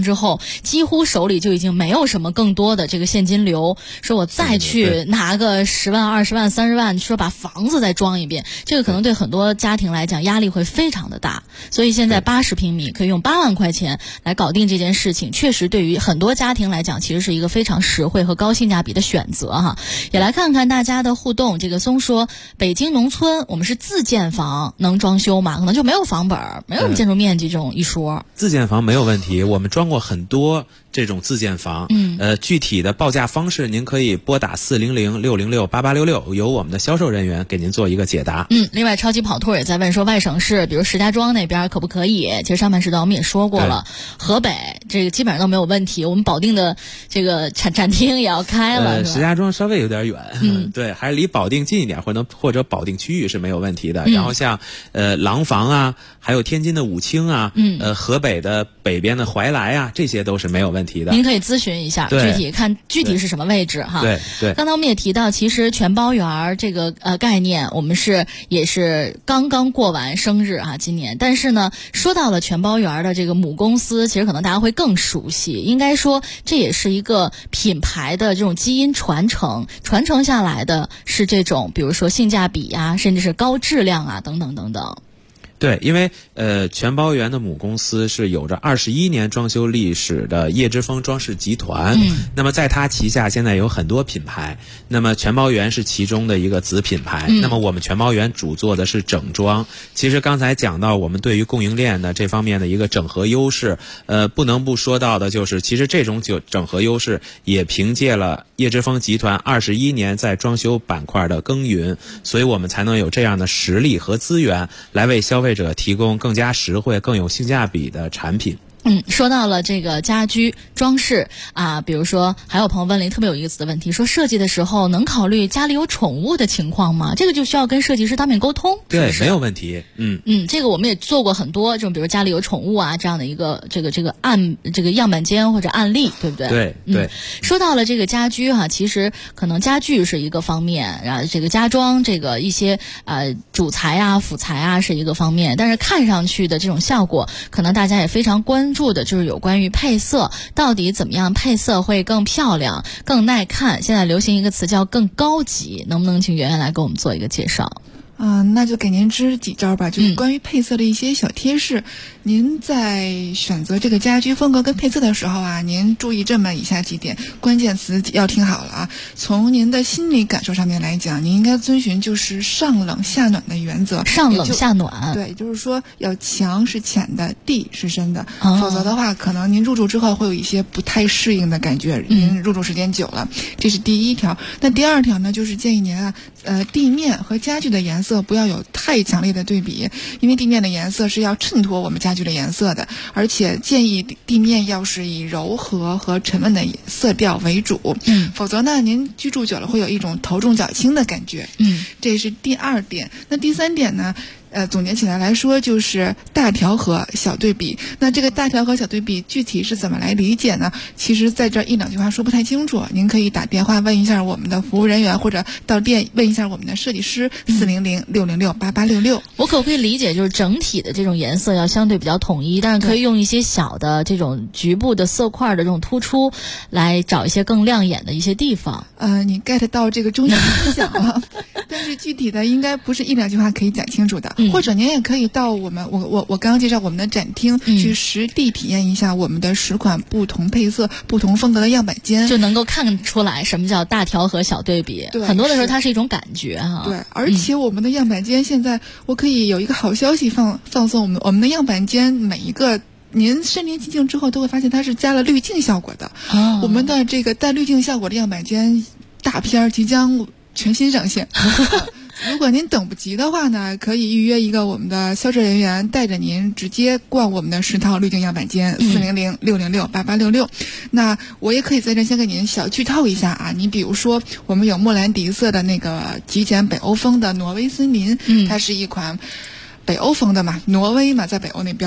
几乎手里就已经没有什么更多的这个现金流，说我再去拿个10万、20万、30万，说把房子再装一遍，这个可能对很多家庭来讲压力会非常的大。所以现在80平米可以用8万块钱来搞定这件事情，确实对于很多家庭来讲其实是一个非常实惠和高性价比的选择哈。也来看看大家的互动。这个松说，北京农村我们是自建房，能装修吗？可能就没有房本，没有建筑面积这种一说。 自建房没有问题，我们装过很多这种自建房。具体的报价方式您可以拨打400-606-8866，由我们的销售人员给您做一个解答。 另外超级跑兔也在问说，外省市比如石家庄那边可不可以？其实上半时段我们也说过了，河北这个基本上都没有问题，我们保定的这个展厅也要开了。 石家庄稍微有点远，对，还是离保定近一点，或者保定区域是没有问题的。然后像廊坊啊，还有天津的武清啊，河北的北边的怀来啊，这些都是没有问题的。 您可以咨询一下，具体是什么位置哈。 对。 刚才我们也提到，其实全包园这个概念，我们也是刚刚过完生日啊，今年。但是呢，说到了全包园的这个母公司，其实可能大家会更熟悉。应该说，这也是一个品牌的这种基因传承下来的是这种，比如说性价比啊，甚至是高质量啊，等等等等。 对，因为全包园的母公司是有着21年装修历史的叶之峰装饰集团。那么在它旗下现在有很多品牌，那么全包园是其中的一个子品牌。那么我们全包园主做的是整装。其实刚才讲到我们对于供应链的这方面的一个整合优势，不能不说到的就是，其实这种整合优势也凭借了叶之峰集团21年在装修板块的耕耘，所以我们才能有这样的实力和资源来为消费者提供更加实惠、更有性价比的产品。 说到了这个家居装饰啊，比如说还有朋友问了一个特别有意思的问题，说设计的时候能考虑家里有宠物的情况吗？这个就需要跟设计师当面沟通。 对，没有问题。 这个我们也做过很多这种，比如家里有宠物啊这样的一个这个样板间或者案例，对不对？ 对。 说到了这个家居哈，其实可能家具是一个方面，然后这个家装这个一些主材啊、辅材啊是一个方面，但是看上去的这种效果，可能大家也非常关注的就是有关于配色，到底怎么样配色会更漂亮、更耐看？现在流行一个词叫更高级，能不能请圆圆来给我们做一个介绍？ 那就给您支几招吧，就是关于配色的一些小贴士。您在选择这个家居风格跟配色的时候啊，您注意这么以下几点，关键词要听好了啊。从您的心理感受上面来讲，您应该遵循就是上冷下暖的原则。 上冷下暖， 对，就是说要墙是浅的，地是深的，否则的话，可能您入住之后会有一些不太适应的感觉。您入住时间久了，这是第一条。那第二条呢，就是建议您啊，地面和家具的颜色不要有太强烈的对比，因为地面的颜色是要衬托我们家具的颜色的，而且建议地面要是以柔和和沉稳的色调为主，否则呢，您居住久了会有一种头重脚轻的感觉。这是第二点。那第三点呢？总结起来说就是大调和小对比。那这个大调和小对比具体是怎么来理解呢？其实在这一两句话说不太清楚，您可以打电话问一下我们的服务人员，或者到店问一下我们的设计师400-606-8866。 我可不可以理解就是整体的这种颜色要相对比较统一，但是可以用一些小的这种局部的色块的这种突出来找一些更亮眼的一些地方？ 你 get 到这个中心思想了，但是具体的应该不是一两句话可以讲清楚的。或者您也可以到我刚刚介绍我们的展厅去实地体验一下我们的10款不同配色、不同风格的样板间， 就能够看出来什么叫大调和小对比。 对， 很多的时候它是一种感觉哈。 对，而且我们的样板间现在我可以有一个好消息放送我们的样板间每一个。您身临其境之后都会发现它是加了滤镜效果的。我们的这个带滤镜效果的样板间大片即将全新上线。如果您等不及的话呢，可以预约一个我们的销售人员带着您直接逛我们的10套滤镜样板间，400-606-8866。那我也可以在这先给您小剧透一下啊，你比如说我们有莫兰迪色的那个极简北欧风的挪威森林，它是一款北欧风的嘛，挪威嘛，在北欧那边，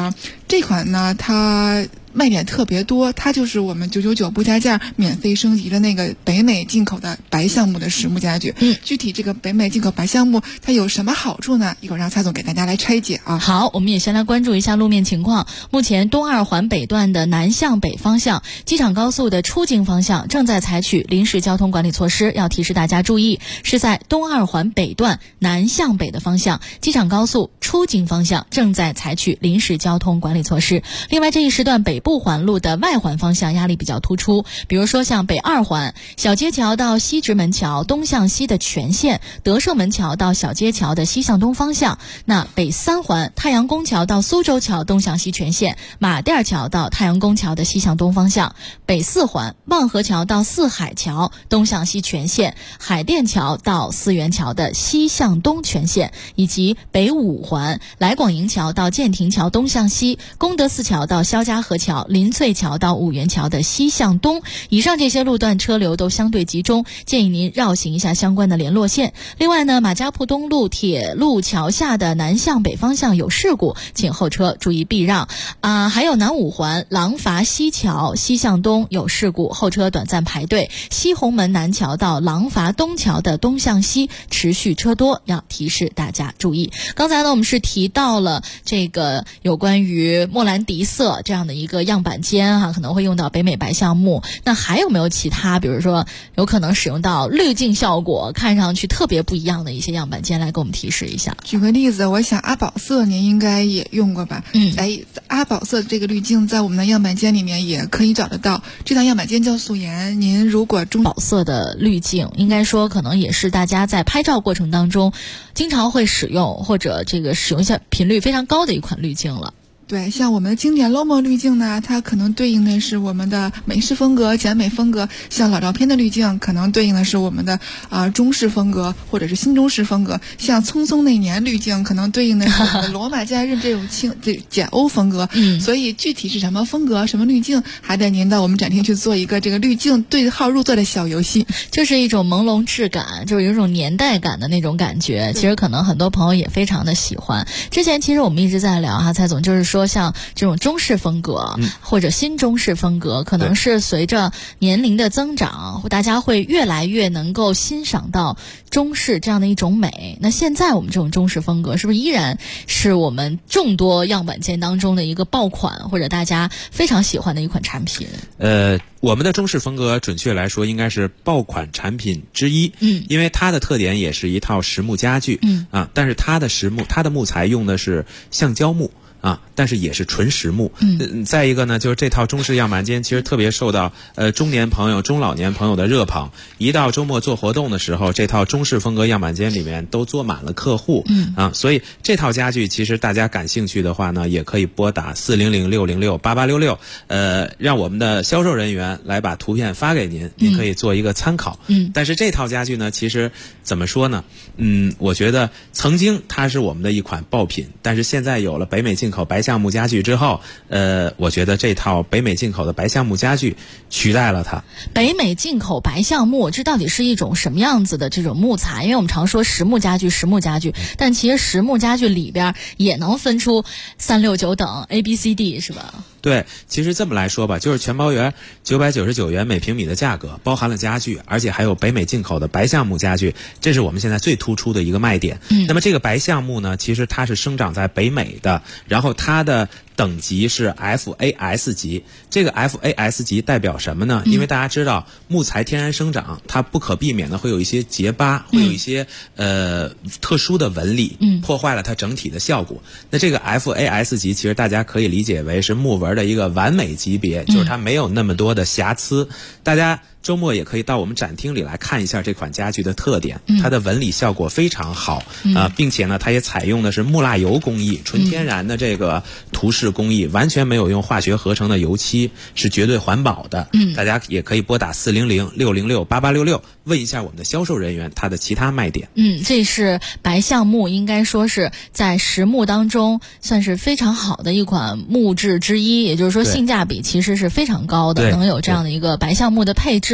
这款呢，它卖点特别多，它就是我们999不加价免费升级的那个北美进口的白橡木的实木家具。具体这个北美进口白橡木它有什么好处呢？一会儿让蔡总给大家来拆解啊。 好，我们也先来关注一下路面情况。目前东二环北段的南向北方向，机场高速的出京方向正在采取临时交通管理措施，要提示大家注意，是在东二环北段南向北的方向，机场高速出京方向正在采取临时交通管理措施。另外这一时段北部环路的外环方向压力比较突出，比如说像北二环小街桥到西直门桥东向西的全线，德胜门桥到小街桥的西向东方向，那北三环太阳宫桥到苏州桥东向西全线，马甸桥到太阳宫桥的西向东方向，北四环望河桥到四海桥东向西全线，海淀桥到四元桥的西向东全线，以及北五环来广营桥到建亭桥东向西，功德寺桥到肖家河桥林翠桥到五元桥的西向东。以上这些路段车流都相对集中，建议您绕行一下相关的联络线。另外呢，马家铺东路铁路桥下的南向北方向有事故，请后车注意避让还有南五环廊坊西桥西向东有事故，后车短暂排队，西红门南桥到廊坊东桥的东向西持续车多，要提示大家注意。刚才呢我们是提到了这个有关于莫兰迪色这样的一个样板间可能会用到北美白橡木，那还有没有其他比如说有可能使用到滤镜效果看上去特别不一样的一些样板间来给我们提示一下？ 举个例子，我想阿宝色您应该也用过吧？阿宝色这个滤镜在我们的样板间里面也可以找得到，这套样板间叫素颜。您如果宝色的滤镜应该说可能也是大家在拍照过程当中经常会使用或者这个使用一下频率非常高的一款滤镜了。 对，像我们的经典 Lomo 滤镜呢，它可能对应的是我们的美式风格、简美风格；像老照片的滤镜，可能对应的是我们的中式风格或者是新中式风格；像匆匆那年滤镜，可能对应的是我们的罗马假日这种简欧风格。所以具体是什么风格、什么滤镜，还得您到我们展厅去做一个这个滤镜对号入座的小游戏， 就是一种朦胧质感，就是有一种年代感的那种感觉。其实可能很多朋友也非常的喜欢。之前其实我们一直在聊蔡总，就是说像这种中式风格或者新中式风格，可能是随着年龄的增长，大家会越来越能够欣赏到中式这样的一种美。那现在我们这种中式风格是不是依然是我们众多样板间当中的一个爆款，或者大家非常喜欢的一款产品？ 我们的中式风格准确来说应该是爆款产品之一。因为它的特点也是一套实木家具。但是它的木材用的是橡胶木但是也是纯实木。再一个呢，就是这套中式样板间其实特别受到中年朋友、中老年朋友的热捧。一到周末做活动的时候，这套中式风格样板间里面都坐满了客户。所以这套家具其实大家感兴趣的话呢，也可以拨打400-606-8866，让我们的销售人员来把图片发给您，您可以做一个参考。但是这套家具呢，其实怎么说呢？我觉得曾经它是我们的一款爆品，但是现在有了北美进口白橡木家具之后，我觉得这套北美进口的白橡木家具取代了它。 北美进口白橡木，这到底是一种什么样子的这种木材？因为我们常说实木家具，但其实实木家具里边也能分出369等 ABCD 是吧？ 对，其实这么来说吧，就是全包圆999元每平米的价格，包含了家具，而且还有北美进口的白橡木家具，这是我们现在最突出的一个卖点。那么这个白橡木呢，其实它是生长在北美的，然后它的等级是 FAS 级。这个 FAS 级代表什么呢？因为大家知道木材天然生长，它不可避免的会有一些结疤，会有一些特殊的纹理，破坏了它整体的效果。那这个 FAS 级其实大家可以理解为是木纹的一个完美级别，就是它没有那么多的瑕疵。大家周末也可以到我们展厅里来看一下这款家具的特点，它的纹理效果非常好并且呢它也采用的是木蜡油工艺，纯天然的这个涂饰工艺，完全没有用化学合成的油漆，是绝对环保的。大家也可以拨打400-606-8866问一下我们的销售人员它的其他卖点。 这是白橡木，应该说是在实木当中算是非常好的一款木质之一，也就是说性价比其实是非常高的，能有这样的一个白橡木的配置。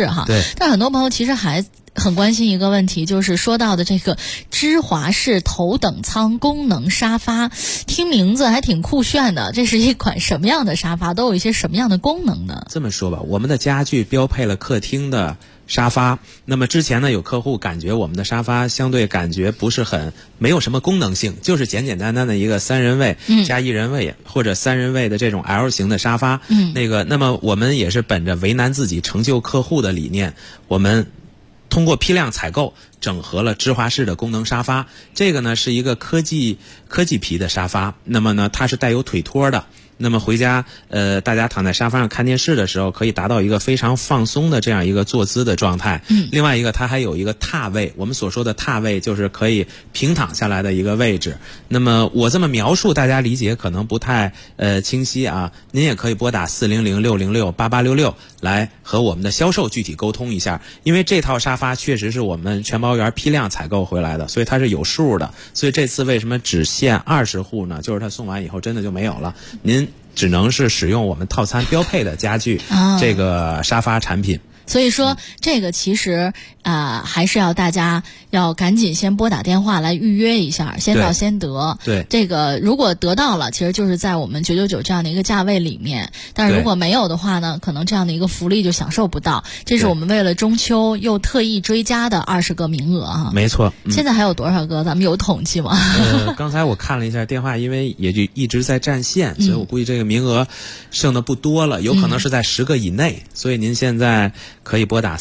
适哈。 对。 但很多朋友其实还很关心一个问题，就是说到的这个芝华士头等舱功能沙发，听名字还挺酷炫的，这是一款什么样的沙发，都有一些什么样的功能呢？ 这么说吧，我们的家具标配了客厅的沙发，那么之前呢，有客户感觉我们的沙发相对感觉不是很没有什么功能性，就是简简单单的一个3人位加1人位或者3人位的这种 L 型的沙发。那么我们也是本着为难自己成就客户的理念，我们通过批量采购整合了芝华士的功能沙发。这个呢是一个科技皮的沙发，那么呢它是带有腿托的。那么回家大家躺在沙发上看电视的时候，可以达到一个非常放松的这样一个坐姿的状态。另外一个它还有一个踏位，我们所说的踏位就是可以平躺下来的一个位置。那么我这么描述大家理解可能不太清晰啊，您也可以拨打400-606-8866来和我们的销售具体沟通一下，因为这套沙发确实是我们全包园批量采购回来的，所以它是有数的。所以这次为什么只限20户呢？就是它送完以后真的就没有了，您只能是使用我们套餐标配的家具这个沙发产品。 所以说这个其实还是要大家要赶紧先拨打电话来预约一下，先到先得。 对， 这个如果得到了，其实就是在我们999这样的一个价位里面，但是如果没有的话呢，可能这样的一个福利就享受不到。这是我们为了中秋又特意追加的20个名额哈。 没错。 现在还有多少个？咱们有统计吗？ 刚才我看了一下电话，因为也就一直在占线，所以我估计这个名额剩的不多了，有可能是在10个以内，所以您现在可以拨打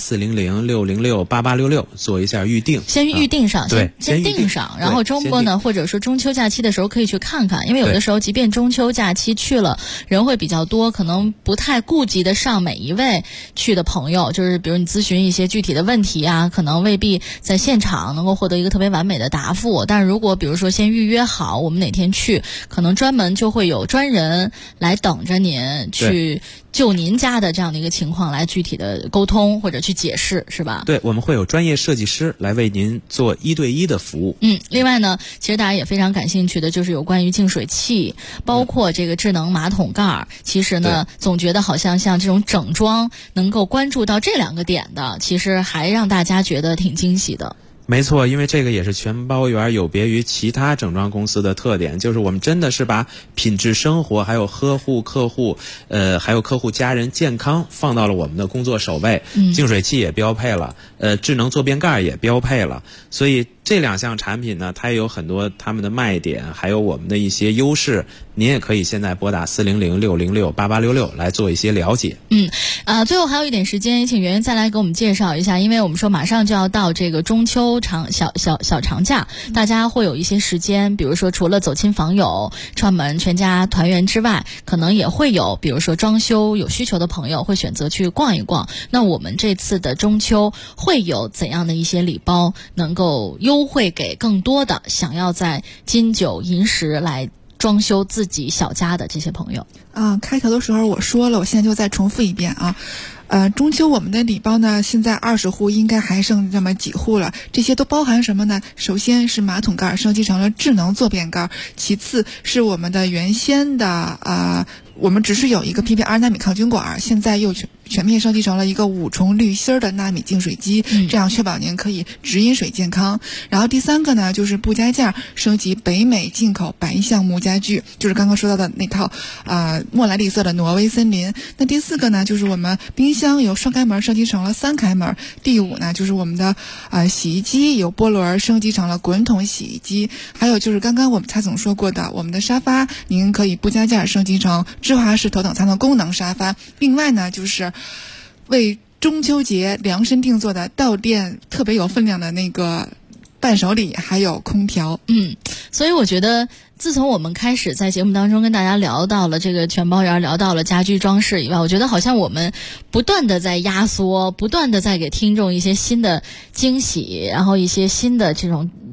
400-606-8866做一下预定， 先预定上， 对， 先定上，然后周末呢，或者说中秋假期的时候可以去看看，因为有的时候即便中秋假期去了，人会比较多，可能不太顾及得上每一位去的朋友，就是比如你咨询一些具体的问题啊，可能未必在现场能够获得一个特别完美的答复，但是如果比如说先预约好我们哪天去，可能专门就会有专人来等着您去就您家的这样的一个情况来具体的沟通或者去解释，是吧？ 对，我们会有专业设计师来为您做1对1的服务。 另外呢，其实大家也非常感兴趣的就是有关于净水器，包括这个智能马桶盖。其实呢，总觉得好像这种整装能够关注到这2个点的，其实还让大家觉得挺惊喜的。 没错，因为这个也是全包园有别于其他整装公司的特点，就是我们真的是把品质生活还有呵护客户还有客户家人健康放到了我们的工作首位。净水器也标配了，智能坐便盖也标配了，所以这2项产品呢，它也有很多他们的卖点，还有我们的一些优势，您也可以现在拨打400-606-8866来做一些了解。 最后还有一点时间，也请圆圆再来给我们介绍一下，因为我们说马上就要到这个中秋小长假，大家会有一些时间，比如说除了走亲访友、串门全家团圆之外，可能也会有比如说装修有需求的朋友会选择去逛一逛。那我们这次的中秋会有怎样的一些礼包能够优惠给更多的想要在金九银十来装修自己小家的这些朋友？ 开头的时候我说了，我现在就再重复一遍啊。中秋我们的礼包呢，现在20户应该还剩这么几户了。这些都包含什么呢？首先是马桶盖升级成了智能坐便盖，其次是我们的原先的我们只是有一个 PP2 纳米抗菌管，现在又全面升级成了一个5重滤芯的纳米净水机，这样确保您可以直饮水健康。然后第3个呢，就是布加架升级北美进口白橡木家具，就是刚刚说到的那套莫莱丽色的挪威森林。那第4个呢，就是我们冰箱由双开门升级成了3开门。第5呢，就是我们的洗衣机由波轮升级成了滚筒洗衣机。还有就是刚刚我们蔡总说过的，我们的沙发您可以布加架升级成芝华士头等舱的功能沙发。另外呢，就是为中秋节量身定做的到店特别有分量的那个伴手礼，还有空调。 所以我觉得自从我们开始在节目当中跟大家聊到了这个全包园，聊到了家居装饰以外，我觉得好像我们不断的在压缩，不断的在给听众一些新的惊喜，然后一些新的这种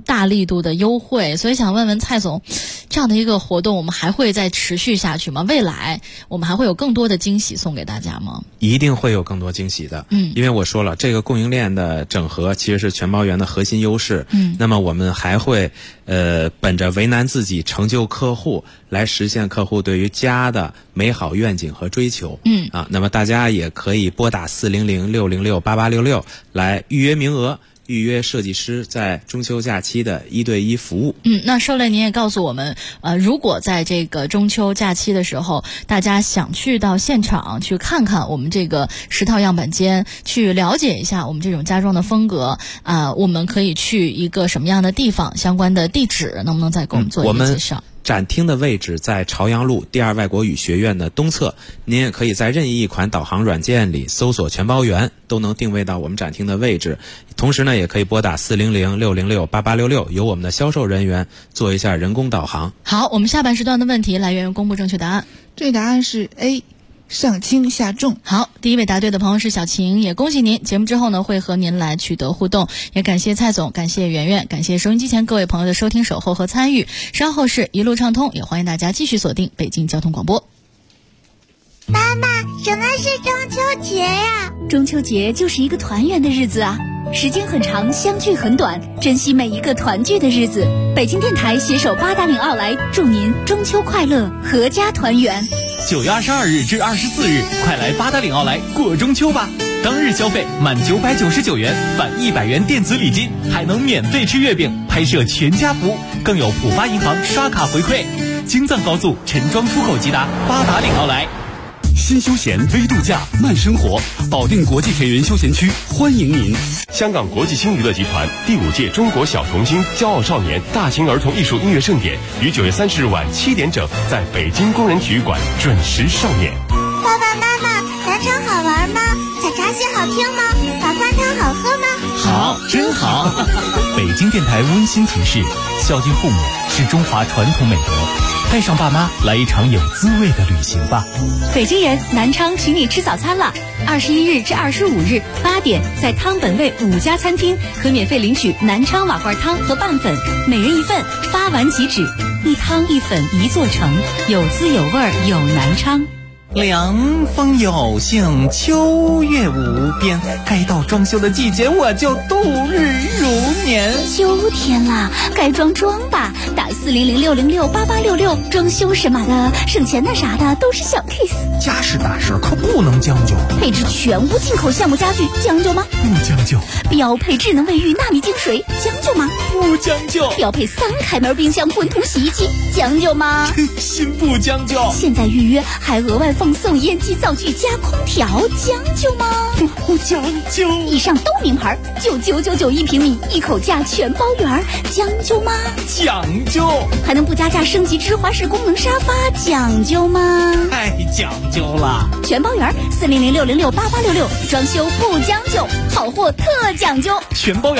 大力度的优惠，所以想问问蔡总，这样的一个活动我们还会再持续下去吗？未来我们还会有更多的惊喜送给大家吗？ 一定会有更多惊喜的。因为我说了，这个供应链的整合其实是全包圆的核心优势。那么我们还会本着为难自己成就客户，来实现客户对于家的美好愿景和追求。那么大家也可以拨打400-606-8866来预约名额，预约设计师在中秋假期的1对1服务。 那受累您也告诉我们，如果在这个中秋假期的时候，大家想去到现场去看看我们这个10套样板间，去了解一下我们这种家装的风格，我们可以去一个什么样的地方？相关的地址能不能再给我们做一个介绍？ 展厅的位置在朝阳路第2外国语学院的东侧，您也可以在任意一款导航软件里搜索全包圆，都能定位到我们展厅的位置。同时呢，也可以拨打400-606-8866，由我们的销售人员做一下人工导航。 好，我们下半时段的问题来源于公布正确答案。 这答案是 A， 上轻下重。 好，第一位答对的朋友是小晴，也恭喜您。节目之后呢，会和您来取得互动，也感谢蔡总，感谢圆圆，感谢收音机前各位朋友的收听、守候和参与。稍后是一路畅通，也欢迎大家继续锁定北京交通广播。 妈妈，什么是中秋节呀？中秋节就是一个团圆的日子啊，时间很长，相聚很短，珍惜每一个团聚的日子。北京电台携手八达岭奥莱，祝您中秋快乐，阖家团圆。 9月22日至24日，快来八达岭奥莱过中秋吧！当日消费满999元返100元电子礼金，还能免费吃月饼，拍摄全家福，更有浦发银行刷卡回馈。京藏高速陈庄出口即达八达岭奥莱。 新休闲微度假慢生活，保定国际田园休闲区欢迎您。 香港国际星娱乐集团第5届中国小童星骄傲少年大型儿童艺术音乐盛典于9月30日晚7点整在北京工人体育馆准时上演。 爸爸妈妈，南昌好玩吗？采茶喜好听吗？把饭汤好喝吗？ 好，真好。北京电台温馨提示：孝敬父母是中华传统美德。带上爸妈来一场有滋味的旅行吧。 北京人，南昌请你吃早餐了。21日至25日8点，在汤本味5家餐厅可免费领取南昌瓦罐汤和拌粉，每人1份，发完即止。一汤一粉一座城，有滋有味有南昌。 凉风有幸，秋月无边，该到装修的季节，我就度日如年。 秋天啦，该装吧，打400-606-8866，装修什么的，省钱的啥的都是小 case。 家事大事可不能将就。 配置全屋进口橡木家具，将就吗？ 不将就。 标配智能卫浴纳米净水，将就吗？ 不将就。 标配3开门冰箱混同洗衣机，将就吗？ 心不将就。 现在预约还额外奉送烟机灶具加空调，将就吗？ 不将就。 以上都名牌，99991平米，一口价全包圆，将就吗？ 讲究。 还能不加价升级芝华士功能沙发，讲究吗？ 太讲究了。 全包圆，400-606-8866，装修不将就，好货特讲究。 全包圆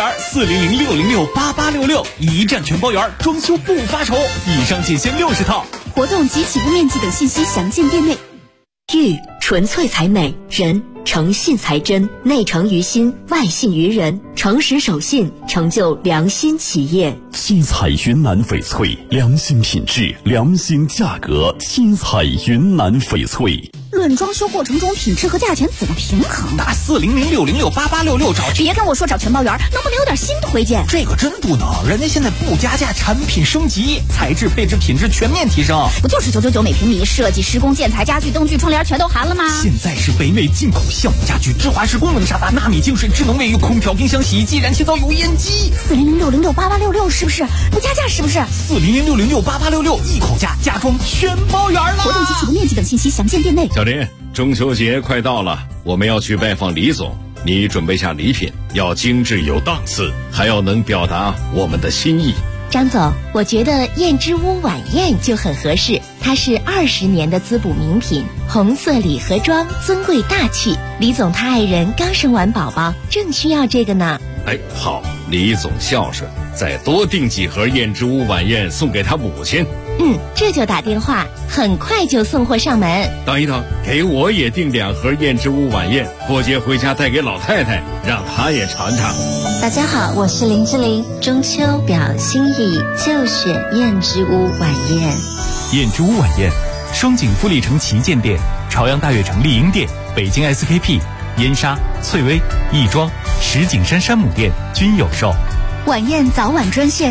，400-606-8866，一站全包圆，装修不发愁。以上仅限60套。 活动及起步面积等信息详见店内。 玉纯粹才美，人诚信才真，内诚于心，外信于人，诚实守信，成就良心企业。 新彩云南翡翠，良心品质，良心价格。新彩云南翡翠。 论装修过程中品质和价钱怎么平衡？ 打400-606-8866找。 别跟我说找全包圆，能不能有点新的推荐？ 这个真不能，人家现在不加价，产品升级，材质、配置、品质全面提升。 不就是999每平米，设计、施工、建材、家具、灯具、窗帘全都含了吗？ 现在是北美进口橡木家具、芝华士功能沙发、纳米净水、智能卫浴、空调、冰箱、洗衣机、燃气灶、油烟机。 400-606-8866是不是？不加价是不是 ？400-606-8866，一口价，家装全包圆了。 活动及起步面积等信息详见店内。 小林，中秋节快到了，我们要去拜访李总，你准备下礼品，要精致有档次，还要能表达我们的心意。 张总，我觉得燕之屋晚宴就很合适，它是20年的滋补名品，红色礼盒装，尊贵大气。李总他爱人刚生完宝宝，正需要这个呢。 哎，好，李总孝顺，再多订几盒燕之屋晚宴送给他母亲。 这就打电话，很快就送货上门。 等一等，给我也订2盒燕之屋晚宴，过节回家带给老太太，让她也尝尝。 大家好，我是林志玲，中秋表心意就选燕之屋晚宴。 燕之屋晚宴，双井富力城旗舰店、朝阳大悦城丽婴店、北京 SKP、燕莎、翠微、亦庄、石景山山姆店均有售。 晚宴早晚专线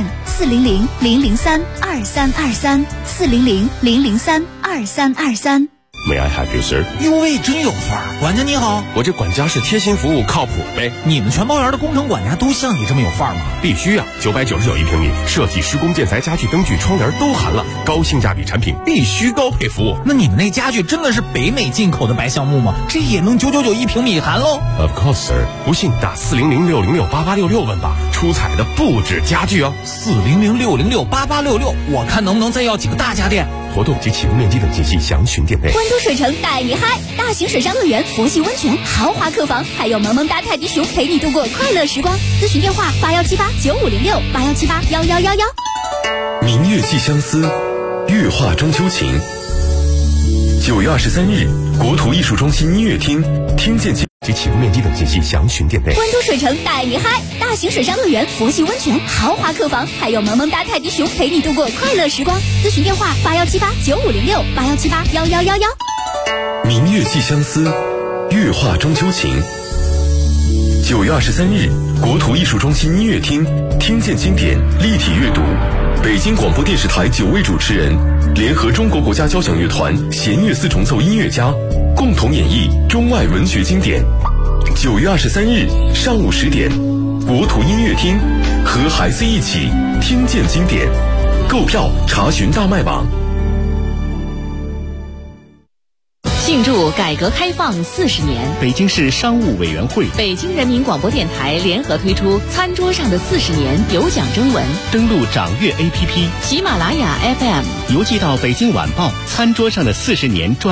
400-003-2323，400-003-2323。 May I help you, sir？ 哟喂，真有范儿！管家你好， 我这管家是贴心服务，靠谱呗。 你们全包园的工程管家都像你这么有范儿吗？ 必须啊！999一平米，设计、施工、建材、家具、灯具、窗帘都含了，高性价比产品必须高配服务。 那你们那家具真的是北美进口的白橡木吗？这也能999一平米含喽 ？Of course, sir。不信打400-606-8866问吧，出彩的不止家具哦。 400-606-8866，我看能不能再要几个大家电。 活动及启用面积等信息详询店内。 关都水城带你嗨，大型水上乐园、佛系温泉、豪华客房，还有萌萌哒泰迪熊陪你度过快乐时光。咨询电话81789506，81781111。 明月寄相思，月画中秋情。9月23日，国土艺术中心音乐厅，听见及启用面积等信息详询店内。 关都水城带你嗨，大型水上乐园、佛系温泉、豪华客房，还有萌萌哒泰迪熊陪你度过快乐时光。咨询电话81789506，81781111。 明月寄相思，月画中秋情。9月23日，国土艺术中心音乐厅，听见经典立体阅读。北京广播电视台9位主持人联合中国国家交响乐团弦乐四重奏音乐家，共同演绎中外文学经典。9月23日上午10点，国土音乐厅和孩子一起听见经典。购票查询大麦网。 庆祝改革开放40年， 北京市商务委员会、 北京人民广播电台联合推出餐桌上的40年有奖征文。 登录掌阅 APP、 喜马拉雅 FM， 邮寄到北京晚报餐桌上的40年专